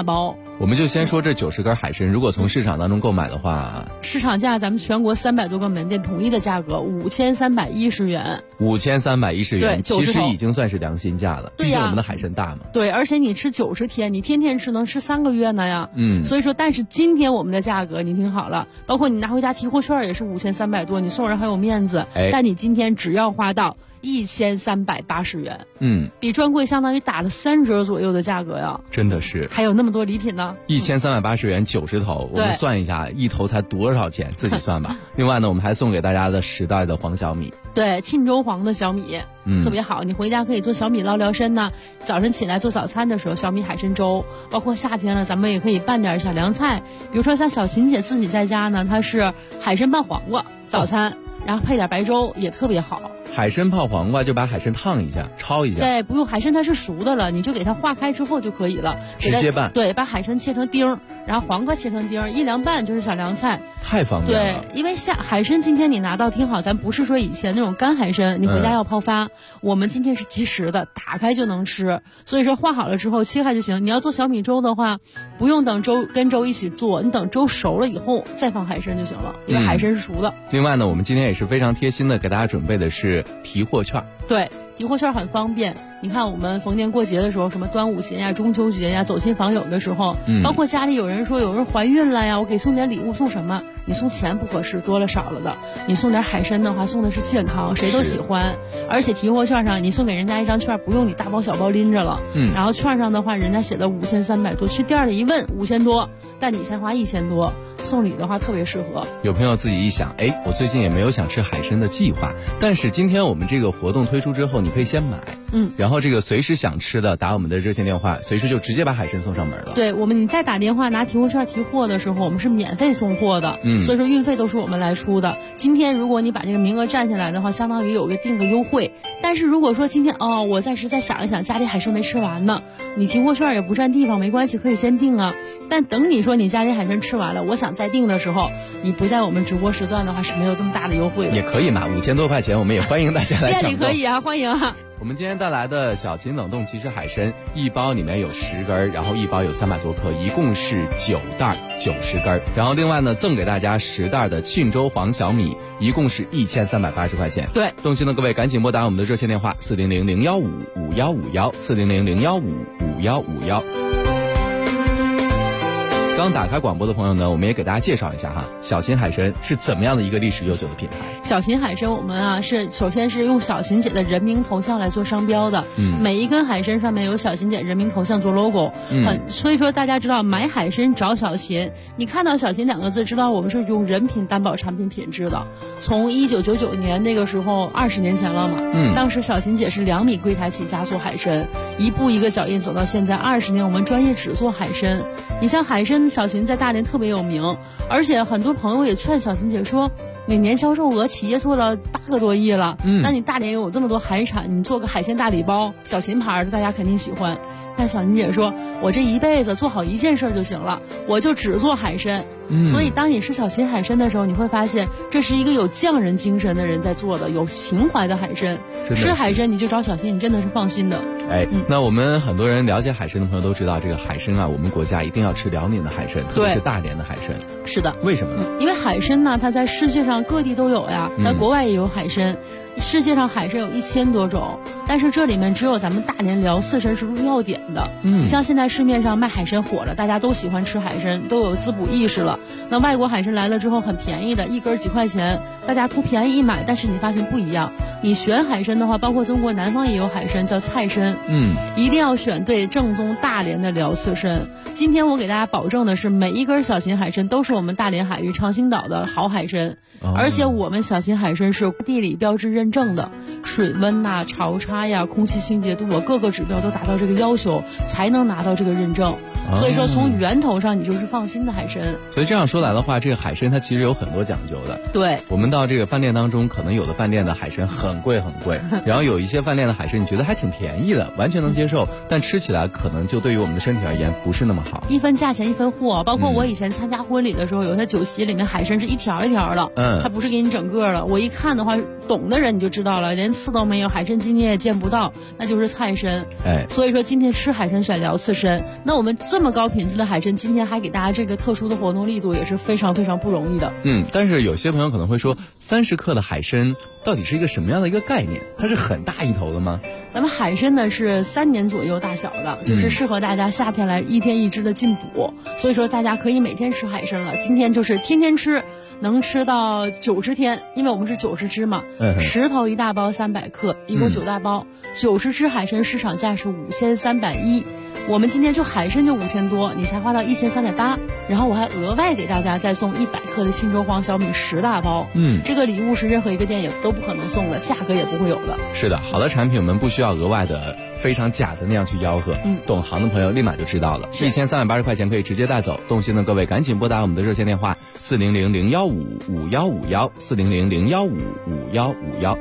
我们就先说这90根海参，如果从市场当中购买的话，
市场价咱们全国300多个门店统一的价格5310元。
5310元，
对，
其实已经算是良心价了。
对呀，
毕竟我们的海参大嘛。
对，而且你吃90天，你天天吃能吃3个月呢呀。所以说，但是今天我们的价格你听好了，包括你拿回家提货券也是5300多，你送人还有面子。但你今天只要花到1380元，比专柜相当于打了3折左右的价格呀，
真的是，
还有那么多礼品呢。
1380元90头，我们算一下，一头才多少钱，自己算吧。另外呢，我们还送给大家的10袋的黄小米，
对，沁州黄的小米，特别好，你回家可以做小米捞聊参呢。早晨起来做早餐的时候，小米海参粥，包括夏天了，咱们也可以拌点小凉菜，比如说像小琴姐自己在家呢，她是海参拌黄瓜早餐。然后配点白粥也特别好。
海参泡黄瓜就把海参烫一下，焯一下。
对，不用，海参它是熟的了，你就给它化开之后就可以了。
直接拌。
对，把海参切成丁，然后黄瓜切成丁，一凉拌就是小凉菜。
太方便了。
对，因为海参今天你拿到听好，咱不是说以前那种干海参，你回家要泡发，我们今天是即食的，打开就能吃。所以说化好了之后切开就行。你要做小米粥的话，不用等粥跟粥一起做，你等粥熟了以后再放海参就行了，因为海参是熟的。
另外呢，我们今天也是非常贴心的给大家准备的是提货券。
对，提货券很方便。你看我们逢年过节的时候，什么端午节呀、中秋节呀，走亲访友的时候，包括家里有人说有人怀孕了呀，我给送点礼物，送什么？你送钱不合适，多了少了的。你送点海参的话，送的是健康，谁都喜欢。而且提货券上，你送给人家一张券，不用你大包小包拎着了。然后券上的话，人家写的5300多，去店里一问5000多，但你才花1000多，送礼的话特别适合。
有朋友自己一想，哎，我最近也没有想吃海参的计划，但是今天我们这个活动推出之后，你可以先买，然后这个随时想吃的打我们的热线电话，随时就直接把海参送上门了。
对，你再打电话拿提货券提货的时候，我们是免费送货的，所以说运费都是我们来出的。今天如果你把这个名额占下来的话，相当于有个定个优惠。但是如果说今天我暂时再想一想，家里海参没吃完呢，你提货券也不占地方，没关系，可以先定啊。但等你说你家里海参吃完了，我想再定的时候，你不在我们直播时段的话是没有这么大的优惠的。
也可以嘛，5000多块钱，我们也欢迎大家来抢购。
店里可以啊，欢迎啊。
我们今天带来的小秦冷冻即食海参，一包里面有10根，然后一包有300多克，一共是9袋90根。然后另外呢，赠给大家10袋的沁州黄小米，一共是1380块钱。
对，
动心的各位赶紧拨打我们的热线电话400-015-5151，400-015-5151。刚打开广播的朋友呢，我们也给大家介绍一下哈，小秦海参是怎么样的一个历史悠久的品牌。
小秦海参我们是首先是用小秦姐的人名头像来做商标的，每一根海参上面有小秦姐人名头像做 logo，所以说大家知道买海参找小秦，你看到小秦2个字知道我们是用人品担保产品品质的。从1999年那个时候20年前了嘛，当时小秦姐是2米柜台起家做海参，一步一个脚印走到现在20年，我们专业只做海参。你像海参小秦在大连特别有名，而且很多朋友也劝小秦姐说，你年销售额企业做了8个多亿了，那你大连有这么多海产，你做个海鲜大礼包，小秦牌的大家肯定喜欢。但小秦姐说，我这一辈子做好一件事就行了，我就只做海参。所以当你吃小秦海参的时候，你会发现这是一个有匠人精神的人在做的，有情怀的海参。吃海参你就找小秦，你真的是放心的。
那我们很多人了解海参的朋友都知道，这个海参啊，我们国家一定要吃辽宁的海参，特别是大连的海参。
是的。
为什么呢？
因为海参呢，它在世界上各地都有呀，在国外也有海参。世界上海参有1000多种，但是这里面只有咱们大连辽四参是入药典的。你像现在市面上卖海参火了，大家都喜欢吃海参，都有滋补意识了。那外国海参来了之后很便宜的，一根几块钱，大家图便宜一买，但是你发现不一样。你选海参的话，包括中国南方也有海参叫菜参，一定要选对正宗大连的辽四参。今天我给大家保证的是，每一根小秦海参都是我们大连海域长兴岛的好海参，而且我们小秦海参是地理标志认证的，水温呐、潮差呀、空气清洁度啊，各个指标都达到这个要求，才能拿到这个认证。所以说从源头上你就是放心的海参。
所以这样说来的话，这个海参它其实有很多讲究的。
对，
我们到这个饭店当中，可能有的饭店的海参很贵很贵，然后有一些饭店的海参你觉得还挺便宜的，完全能接受，但吃起来可能就对于我们的身体而言不是那么好。
一分价钱一分货，包括我以前参加婚礼的时候，有些酒席里面海参是一条一条的，它不是给你整个的。我一看的话，懂的人你就知道了，连刺都没有，海参今天也见不到，那就是菜参。所以说今天吃海参选聊刺参，那我们这么高品质的海参，今天还给大家这个特殊的活动力度，也是非常非常不容易的。
但是有些朋友可能会说，30克的海参到底是一个什么样的一个概念？它是很大一头的吗？
咱们海参呢是3年左右大小的，就是适合大家夏天来1天1只的进补，所以说大家可以每天吃海参了。今天就是天天吃，能吃到90天，因为我们是90只嘛，10头1大包300克，一共9大包，90只海参市场价是5310，我们今天就海参就5000多，你才花到1380，然后我还额外给大家再送100克的青州黄小米10大包，这个礼物是任何一个店也都不可能送的，价格也不会有的。
是的，好的产品我们不需要额外的非常假的那样去吆喝，懂行的朋友立马就知道了，1380块钱可以直接带走。动心的各位赶紧拨打我们的热线电话400-015-5151，400-015-5151。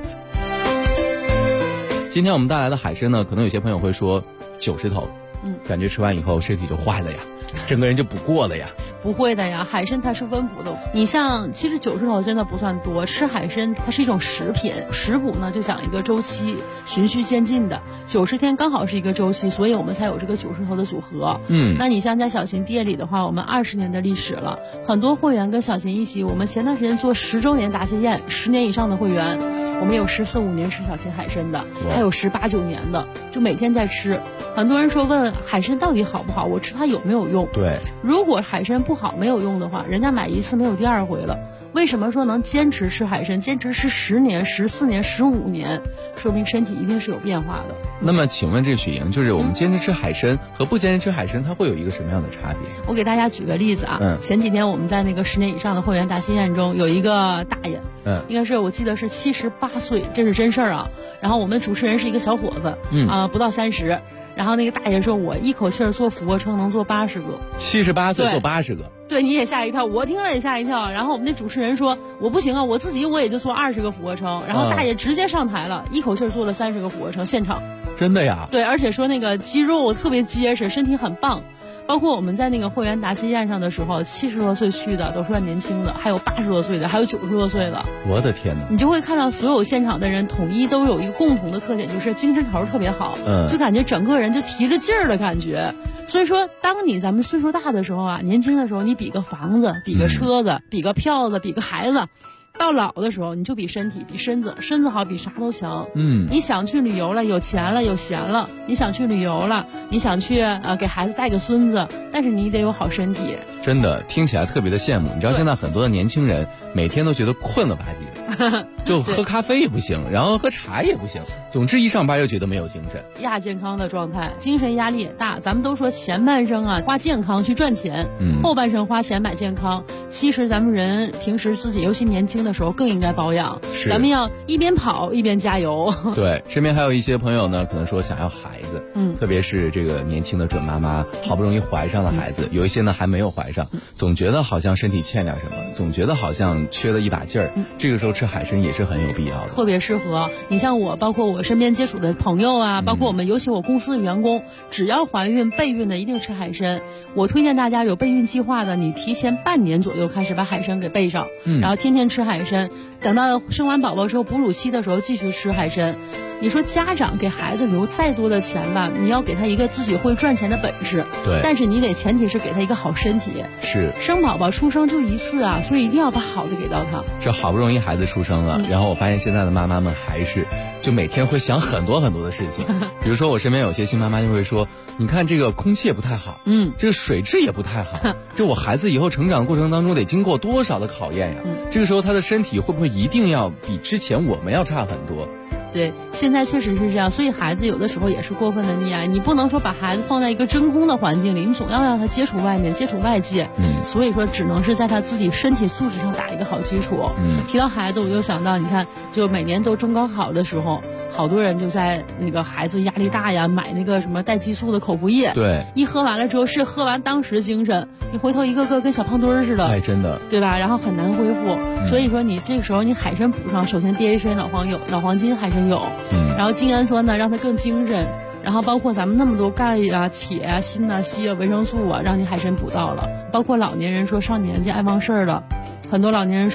今天我们带来的海参呢，可能有些朋友会说90头，感觉吃完以后身体就坏了呀，整个人就不过了呀。
不会的呀，海参它是温补的。你像其实90头真的不算多，吃海参它是一种食品，食补呢就讲一个周期，循序渐进的，90天刚好是一个周期，所以我们才有这个90头的组合。那你像在小琴店里的话，我们20年的历史了，很多会员跟小琴一起，我们前段时间做10周年答谢宴，10年以上的会员，我们有14、15年吃小琴海参的，还有18、19年的，就每天在吃。很多人说问海参到底好不好，我吃它有没有用？
对，
如果海参不好没有用的话，人家买一次没有第二回了。为什么说能坚持吃海参，坚持吃10年、14年、15年，说明身体一定是有变化的。
那么请问这许莹，就是我们坚持吃海参和不坚持吃海参，它会有一个什么样的差别？
我给大家举个例子啊，前几天我们在那个10年以上的会员答谢宴中，有一个大爷，应该是我记得是78岁，这是真事儿啊。然后我们主持人是一个小伙子，不到30。然后那个大爷说，我一口气儿做俯卧撑能做80个
，78岁做80个，
对，你也吓一跳，我听了也吓一跳。然后我们那主持人说，我不行啊，我自己我也就做20个俯卧撑。然后大爷直接上台了，一口气儿做了30个俯卧撑，现场。
真的呀？
对，而且说那个肌肉特别结实，身体很棒。包括我们在那个会员答谢宴上的时候，70多岁去的都算年轻的，还有80多岁的，还有90多岁的。
我的天哪！
你就会看到所有现场的人统一都有一个共同的特点，就是精神头特别好，就感觉整个人就提着劲儿的感觉。所以说，当咱们岁数大的时候啊，年轻的时候你比个房子，比个车子，比个票子，比个孩子。到老的时候，你就比身体，比身子好，比啥都强。你想去旅游了，有钱了，有闲了，你想去旅游了，你想去给孩子带个孙子，但是你得有好身体。
真的听起来特别的羡慕。你知道现在很多的年轻人每天都觉得困了吧唧的，就喝咖啡也不行，然后喝茶也不行，总之一上班就觉得没有精神，
亚健康的状态，精神压力也大。咱们都说前半生啊花健康去赚钱，后半生花钱买健康。其实咱们人平时自己尤其年轻的时候更应该保养，咱们要一边跑一边加油。
对，身边还有一些朋友呢，可能说想要孩子，特别是这个年轻的准妈妈，好不容易怀上了孩子，有一些呢还没有怀上，总觉得好像身体欠点什么，总觉得好像缺了一把劲儿，这个时候吃海参也是很有必要的，
特别适合。你像我，包括我身边接触的朋友啊，包括我们尤其我公司的员工，只要怀孕备孕的一定吃海参。我推荐大家有备孕计划的，你提前半年左右开始把海参给备上，然后天天吃海参，等到生完宝宝之后哺乳期的时候继续吃海参。你说家长给孩子留再多的钱吧，你要给他一个自己会赚钱的本事，
对，
但是你得前提是给他一个好身体。
是，
生宝宝出生就一次啊，所以一定要把好的给到他。
这好不容易孩子出生了，然后我发现现在的妈妈们还是就每天会想很多很多的事情，比如说我身边有些新妈妈就会说，你看这个空气也不太好，这个水质也不太好，这我孩子以后成长过程当中得经过多少的考验呀？这个时候他的身体会不会一定要比之前我们要差很多？
对，现在确实是这样，所以孩子有的时候也是过分的溺爱，你不能说把孩子放在一个真空的环境里，你总要让他接触外面，接触外界，所以说只能是在他自己身体素质上打一个好基础。提到孩子，我就想到，你看，就每年都中高考的时候，好多人就在那个孩子压力大呀，买那个什么带激素的口服液，
对，
一喝完了之后是喝完当时精神，你回头一个个跟小胖墩儿似的，
哎，真的，
对吧？然后很难恢复，所以说你这个时候你海参补上，首先 DHA 脑黄金海参有，然后精氨酸呢让它更精神，然后包括咱们那么多钙啊、铁啊、锌啊、硒啊、维生素啊，让你海参补到了。包括老年人说上年纪爱忘事儿了，很多老年人说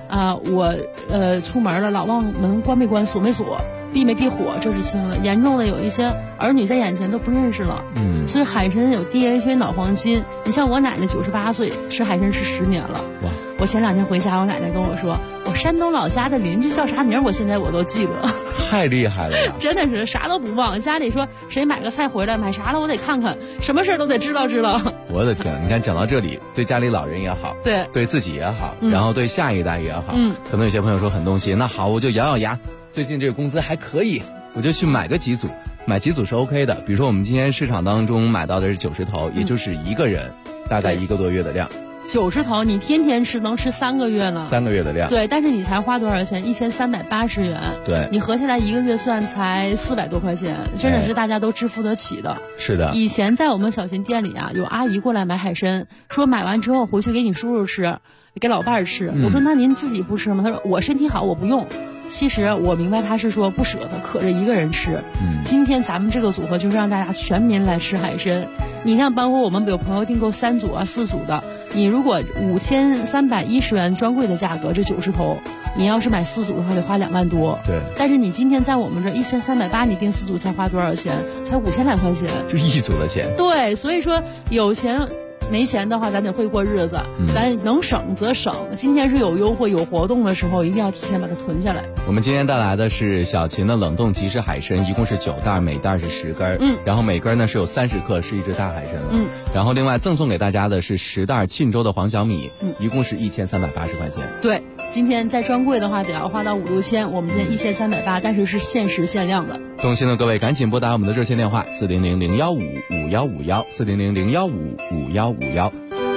我出门了，老忘门关没关锁没锁，闭没闭火，这是轻的。严重的有一些儿女在眼前都不认识了。所以海参有 DHA 脑黄金。你像我奶奶98岁，吃海参吃10年了。哇！我前2天回家，我奶奶跟我说，我山东老家的邻居叫啥名，我现在我都记得。
太厉害了呀！
真的是啥都不忘。家里说谁买个菜回来，买啥了我得看看，什么事都得知道。
我的天，你看讲到这里，对家里老人也好，对自己也好，然后对下一代也好，可能有些朋友说很动心，那好，我就咬咬牙，最近这个工资还可以，我就去买个几组。买几组是 OK 的，比如说我们今天市场当中买到的是90头，也就是一个人大概1个多月的量。
90头你天天吃，能吃3个月呢。3
个月的量。
对，但是你才花多少钱？1380元。
对，
你合下来1个月算才400多块钱，真的是大家都支付得起的。
是的。
以前在我们小新店里啊，有阿姨过来买海参，说买完之后回去给你叔叔吃，给老伴儿吃。我说那您自己不吃吗？他说我身体好，我不用。其实我明白他是说不舍得，可着一个人吃。今天咱们这个组合就是让大家全民来吃海参。你像包括我们有朋友订购3组啊、4组的，你如果5310元专柜的价格，这90头，你要是买4组的话得花2万多。
对。
但是你今天在我们这1380，你订4组才花多少钱？才5000来块钱。
就1组的钱。
对，所以说有钱。没钱的话，咱得会过日子，咱能省则省。今天是有优惠有活动的时候，一定要提前把它囤下来。
我们今天带来的是小秦的冷冻即食海参，一共是9袋，每袋是10根，然后每根呢是有30克，是一只大海参了。然后另外赠送给大家的是10袋沁州的黄小米，一共是1380块钱。
对，今天在专柜的话得要花到5、6千，我们今天1380，但是是限时限量的。
动心的各位赶紧拨打我们的热线电话400-015-5151，400-015-5151。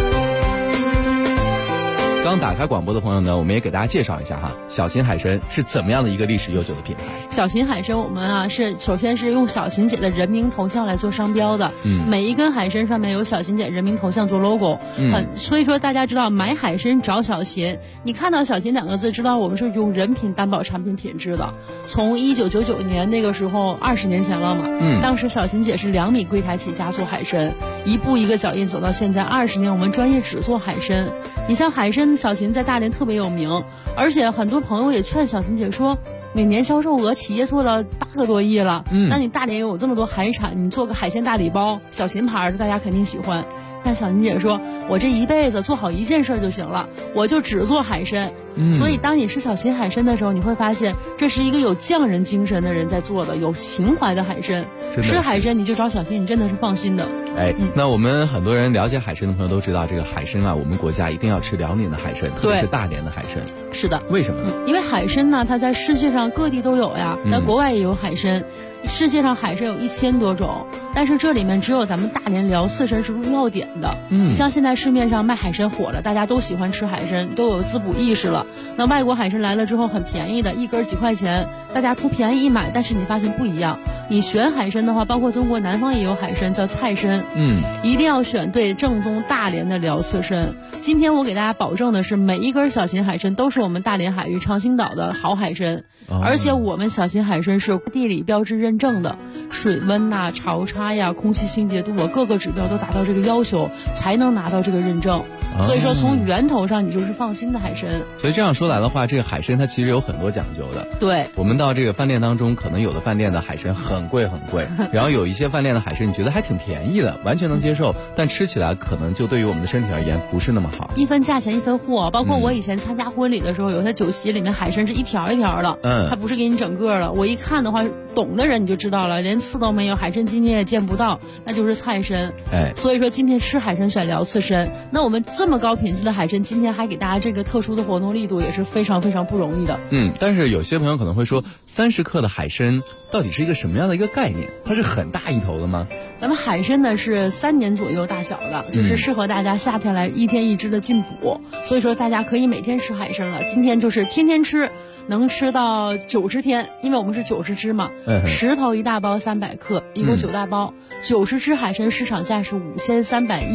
刚打开广播的朋友呢，我们也给大家介绍一下哈，小秦海参是怎么样的一个历史悠久的品牌。
小秦海参我们啊是首先是用小秦姐的人名头像来做商标的，每一根海参上面有小秦姐人名头像做 logo，所以说大家知道买海参找小秦，你看到小秦2个字，知道我们是用人品担保产品品质的。从1999年那个时候20年前了嘛，当时小秦姐是2米柜台起家做海参，一步一个脚印走到现在20年，我们专业只做海参。你像海参小秦在大连特别有名，而且很多朋友也劝小秦姐说，每年销售额企业做了8个多亿了，那你大连有这么多海产，你做个海鲜大礼包，小秦牌的大家肯定喜欢。但小秦姐说，我这一辈子做好一件事就行了，我就只做海参。所以当你吃小秦海参的时候，你会发现这是一个有匠人精神的人在做的，有情怀的海参。吃海参你就找小秦，你真的是放心的。
那我们很多人了解海参的朋友都知道，这个海参啊，我们国家一定要吃辽宁的海参，特别是大连的海参。
是的。
为什么呢？
因为海参呢，它在世界上各地都有呀，在国外也有海参。世界上海参有1000多种，但是这里面只有咱们大连辽四参是入药典的。你像现在市面上卖海参火了，大家都喜欢吃海参，都有滋补意识了。那外国海参来了之后很便宜的，一根几块钱，大家图便宜一买，但是你发现不一样。你选海参的话，包括中国南方也有海参叫菜参，一定要选对正宗大连的辽四参。今天我给大家保证的是，每一根小秦海参都是我们大连海域长兴岛的好海参，而且我们小秦海参是地理标志认证的，水温呐、潮差呀、空气清洁度啊，各个指标都达到这个要求，才能拿到这个认证。所以说从源头上你就是放心的海参。
所以这样说来的话，这个海参它其实有很多讲究的。
对，
我们到这个饭店当中，可能有的饭店的海参很贵很贵，然后有一些饭店的海参你觉得还挺便宜的，完全能接受，但吃起来可能就对于我们的身体而言不是那么好。
一分价钱一分货，包括我以前参加婚礼的时候，有些酒席里面海参是一条一条的，它不是给你整个的。我一看的话，懂的人你就知道了，连刺都没有，海参筋你也见不到，那就是菜参。所以说今天吃海参选辽四参，那我们这么高品质的海参，今天还给大家这个特殊的活动力度，也是非常非常不容易的。
但是有些朋友可能会说，30克的海参到底是一个什么样的一个概念？它是很大一头的吗？
咱们海参呢是3年左右大小的，就是适合大家夏天来1天1只的进补，所以说大家可以每天吃海参了。今天就是天天吃，能吃到90天，因为我们是90只嘛，10头1大包300克，一共9大包，90只海参市场价是5310，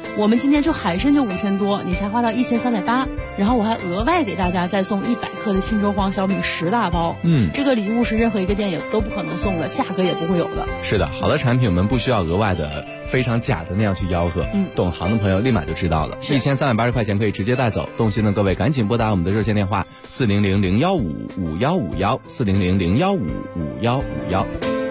我们今天就海参就5000多，你才花到1380，然后我还额外给大家再送100克的沁州黄小米10大包。这个礼物是任何一个店也都不可能送的，价格也不会有的。
是的，好的产品我们不需要额外的非常假的那样去吆喝，懂行的朋友立马就知道了。1380块钱可以直接带走，动心的各位赶紧拨打我们的热线电话400-015-5151，400-015-5151。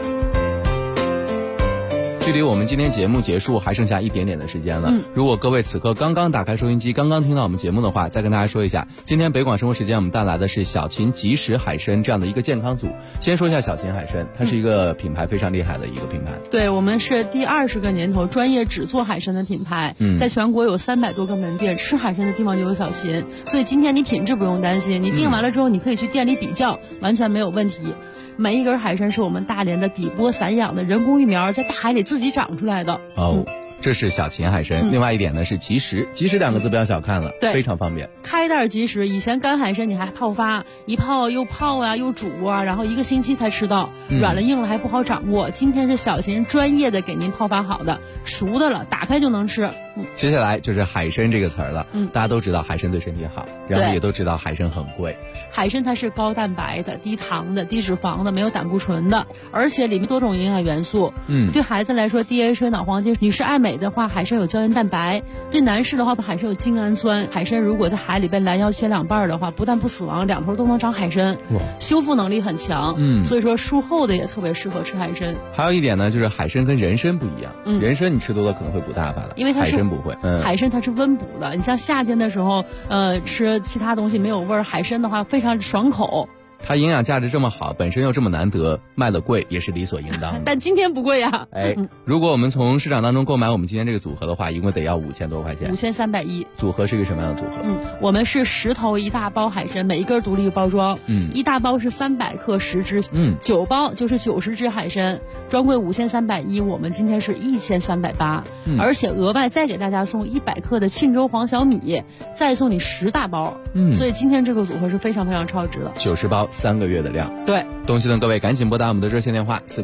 距离我们今天节目结束还剩下一点点的时间了。如果各位此刻刚刚打开收音机，刚刚听到我们节目的话，再跟大家说一下，今天北广生活时间我们带来的是小秦即食海参这样的一个健康组。先说一下小秦海参，它是一个品牌非常厉害的一个品牌。
对，我们是第20个年头专业只做海参的品牌，在全国有300多个门店，吃海参的地方就有小秦，所以今天你品质不用担心，你订完了之后你可以去店里比较，完全没有问题。每一根海参是我们大连的底波散养的人工育苗，在大海里自己长出来的。
这是小秦海参。另外一点呢是即食，即食2个字不要小看了，
对，
非常方便。
开袋即食，以前干海参你还泡发，一泡又泡啊又煮啊，然后1个星期才吃到，软了硬了还不好掌握。今天是小秦专业的给您泡发好的，熟的了，打开就能吃。
接下来就是海参这个词儿了。大家都知道海参对身体好，然后也都知道海参很贵。
海参它是高蛋白的、低糖的、低脂肪的，没有胆固醇的，而且里面多种营养元素。对孩子来说 DHA 脑黄金，女士爱美的话，海参有胶原蛋白；对男士的话，海参有精氨酸。海参如果在海里被拦腰切2半的话，不但不死亡，两头都能长海参，修复能力很强。所以说术后的也特别适合吃海参。
还有一点呢，就是海参跟人参不一样，人参你吃多了可能会补大发的，
因为它是
海参不会。
海参它是温补的，你像夏天的时候，吃其他东西没有味儿，海参的话非常爽口。
它营养价值这么好，本身又这么难得，卖的贵也是理所应当的。
但今天不贵呀。
如果我们从市场当中购买我们今天这个组合的话，一共得要5000多块钱。
5310。
组合是一个什么样的组合？
我们是10头1大包海参，每一根独立包装。1大包是300克10只，9包就是90只海参，专柜5310，我们今天是1380，而且额外再给大家送100克的沁州黄小米，再送你10大包。所以今天这个组合是非常非常超值的。
90包3个月的量。
对，
东西的各位赶紧拨打我们的热线电话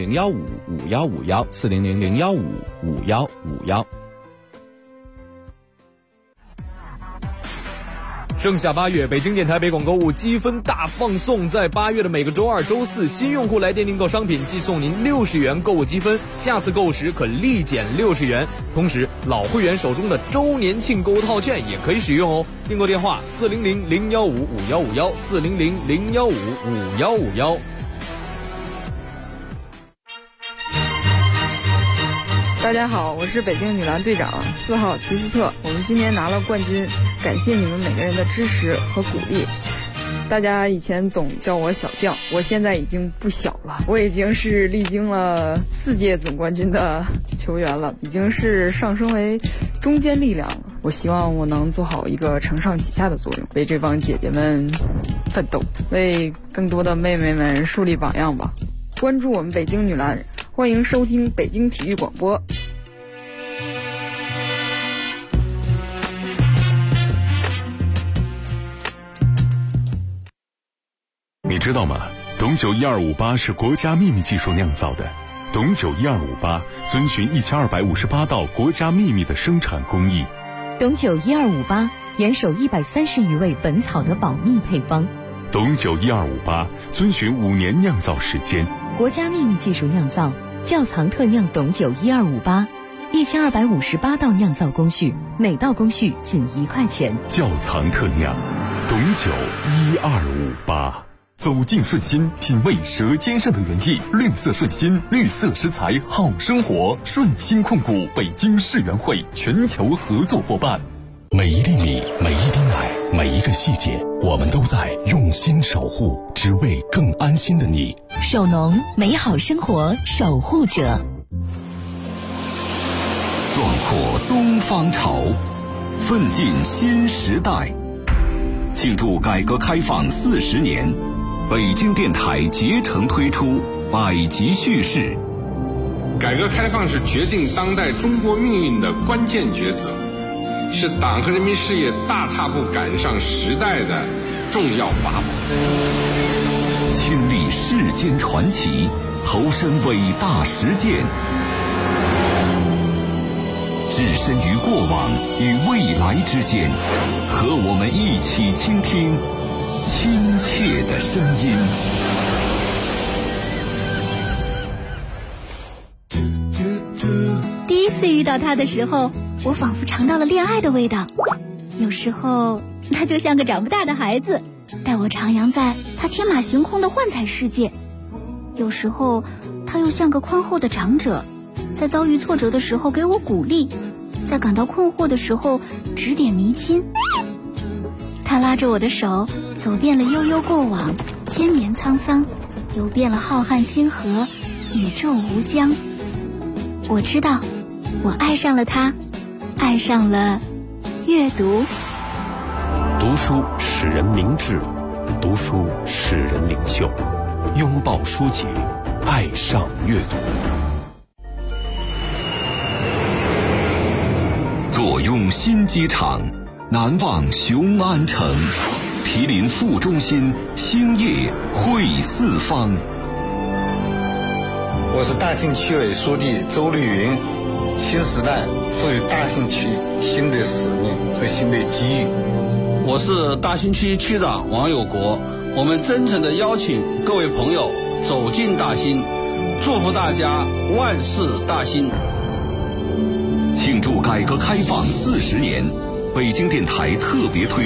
400-015-5151，400-015-5151。
盛夏8月，北京电台北广购物积分大放送，在8月的每个周2、周4，新用户来电订购商品即送您60元购物积分，下次购时可立减60元。同时，老会员手中的周年庆购物套券也可以使用哦。订购电话400-015-5151，400-015-5151。
大家好，我是北京女篮队长4号齐斯特，我们今年拿了冠军，感谢你们每个人的支持和鼓励。大家以前总叫我小将，我现在已经不小了，我已经是历经了4届总冠军的球员了，已经是上升为中坚力量了。我希望我能做好一个承上启下的作用，为这帮姐姐们奋斗，为更多的妹妹们树立榜样吧。关注我们北京女篮，欢迎收听北京体育广播。
你知道吗？董酒1258是国家秘密技术酿造的。董酒1258遵循1258道国家秘密的生产工艺。
董酒1258严守130余味本草的保密配方。
董酒1258遵循5年酿造时间，
国家秘密技术酿造，窖藏特酿董酒1258，1258道酿造工序，每道工序仅1块钱。
窖藏特酿，董酒1258。
走进顺心，品味舌尖上的原意。绿色顺心，绿色食材好生活。顺心控股北京世园会全球合作伙伴。
每一粒米，每一滴奶，每一个细节，我们都在用心守护，只为更安心的你。
守农，美好生活守护者。
壮阔东方潮，奋进新时代。庆祝改革开放40年，北京电台竭诚推出百集叙事。
改革开放是决定当代中国命运的关键抉择，是党和人民事业大踏步赶上时代的重要法宝。
亲历世间传奇，投身伟大实践。 置身于过往与未来之间，和我们一起倾听亲切的声音。
第一次遇到他的时候，我仿佛尝到了恋爱的味道。有时候他就像个长不大的孩子，带我徜徉在他天马行空的幻彩世界；有时候他又像个宽厚的长者，在遭遇挫折的时候给我鼓励，在感到困惑的时候指点迷津。他拉着我的手，走遍了悠悠过往，千年沧桑，游遍了浩瀚星河，宇宙无疆。我知道，我爱上了他，爱上了阅读。
读书使人明智，读书使人领袖。拥抱书籍，爱上阅读。
坐拥新机场，难忘雄安城。毗邻副中心，兴业汇四方。
我是大兴区委书记周绿云。新时代赋予大兴区新的使命和新的机遇。
我是大兴区区长王有国。我们真诚地邀请各位朋友走进大兴，祝福大家万事大兴。
庆祝改革开放40年，北京电台特别推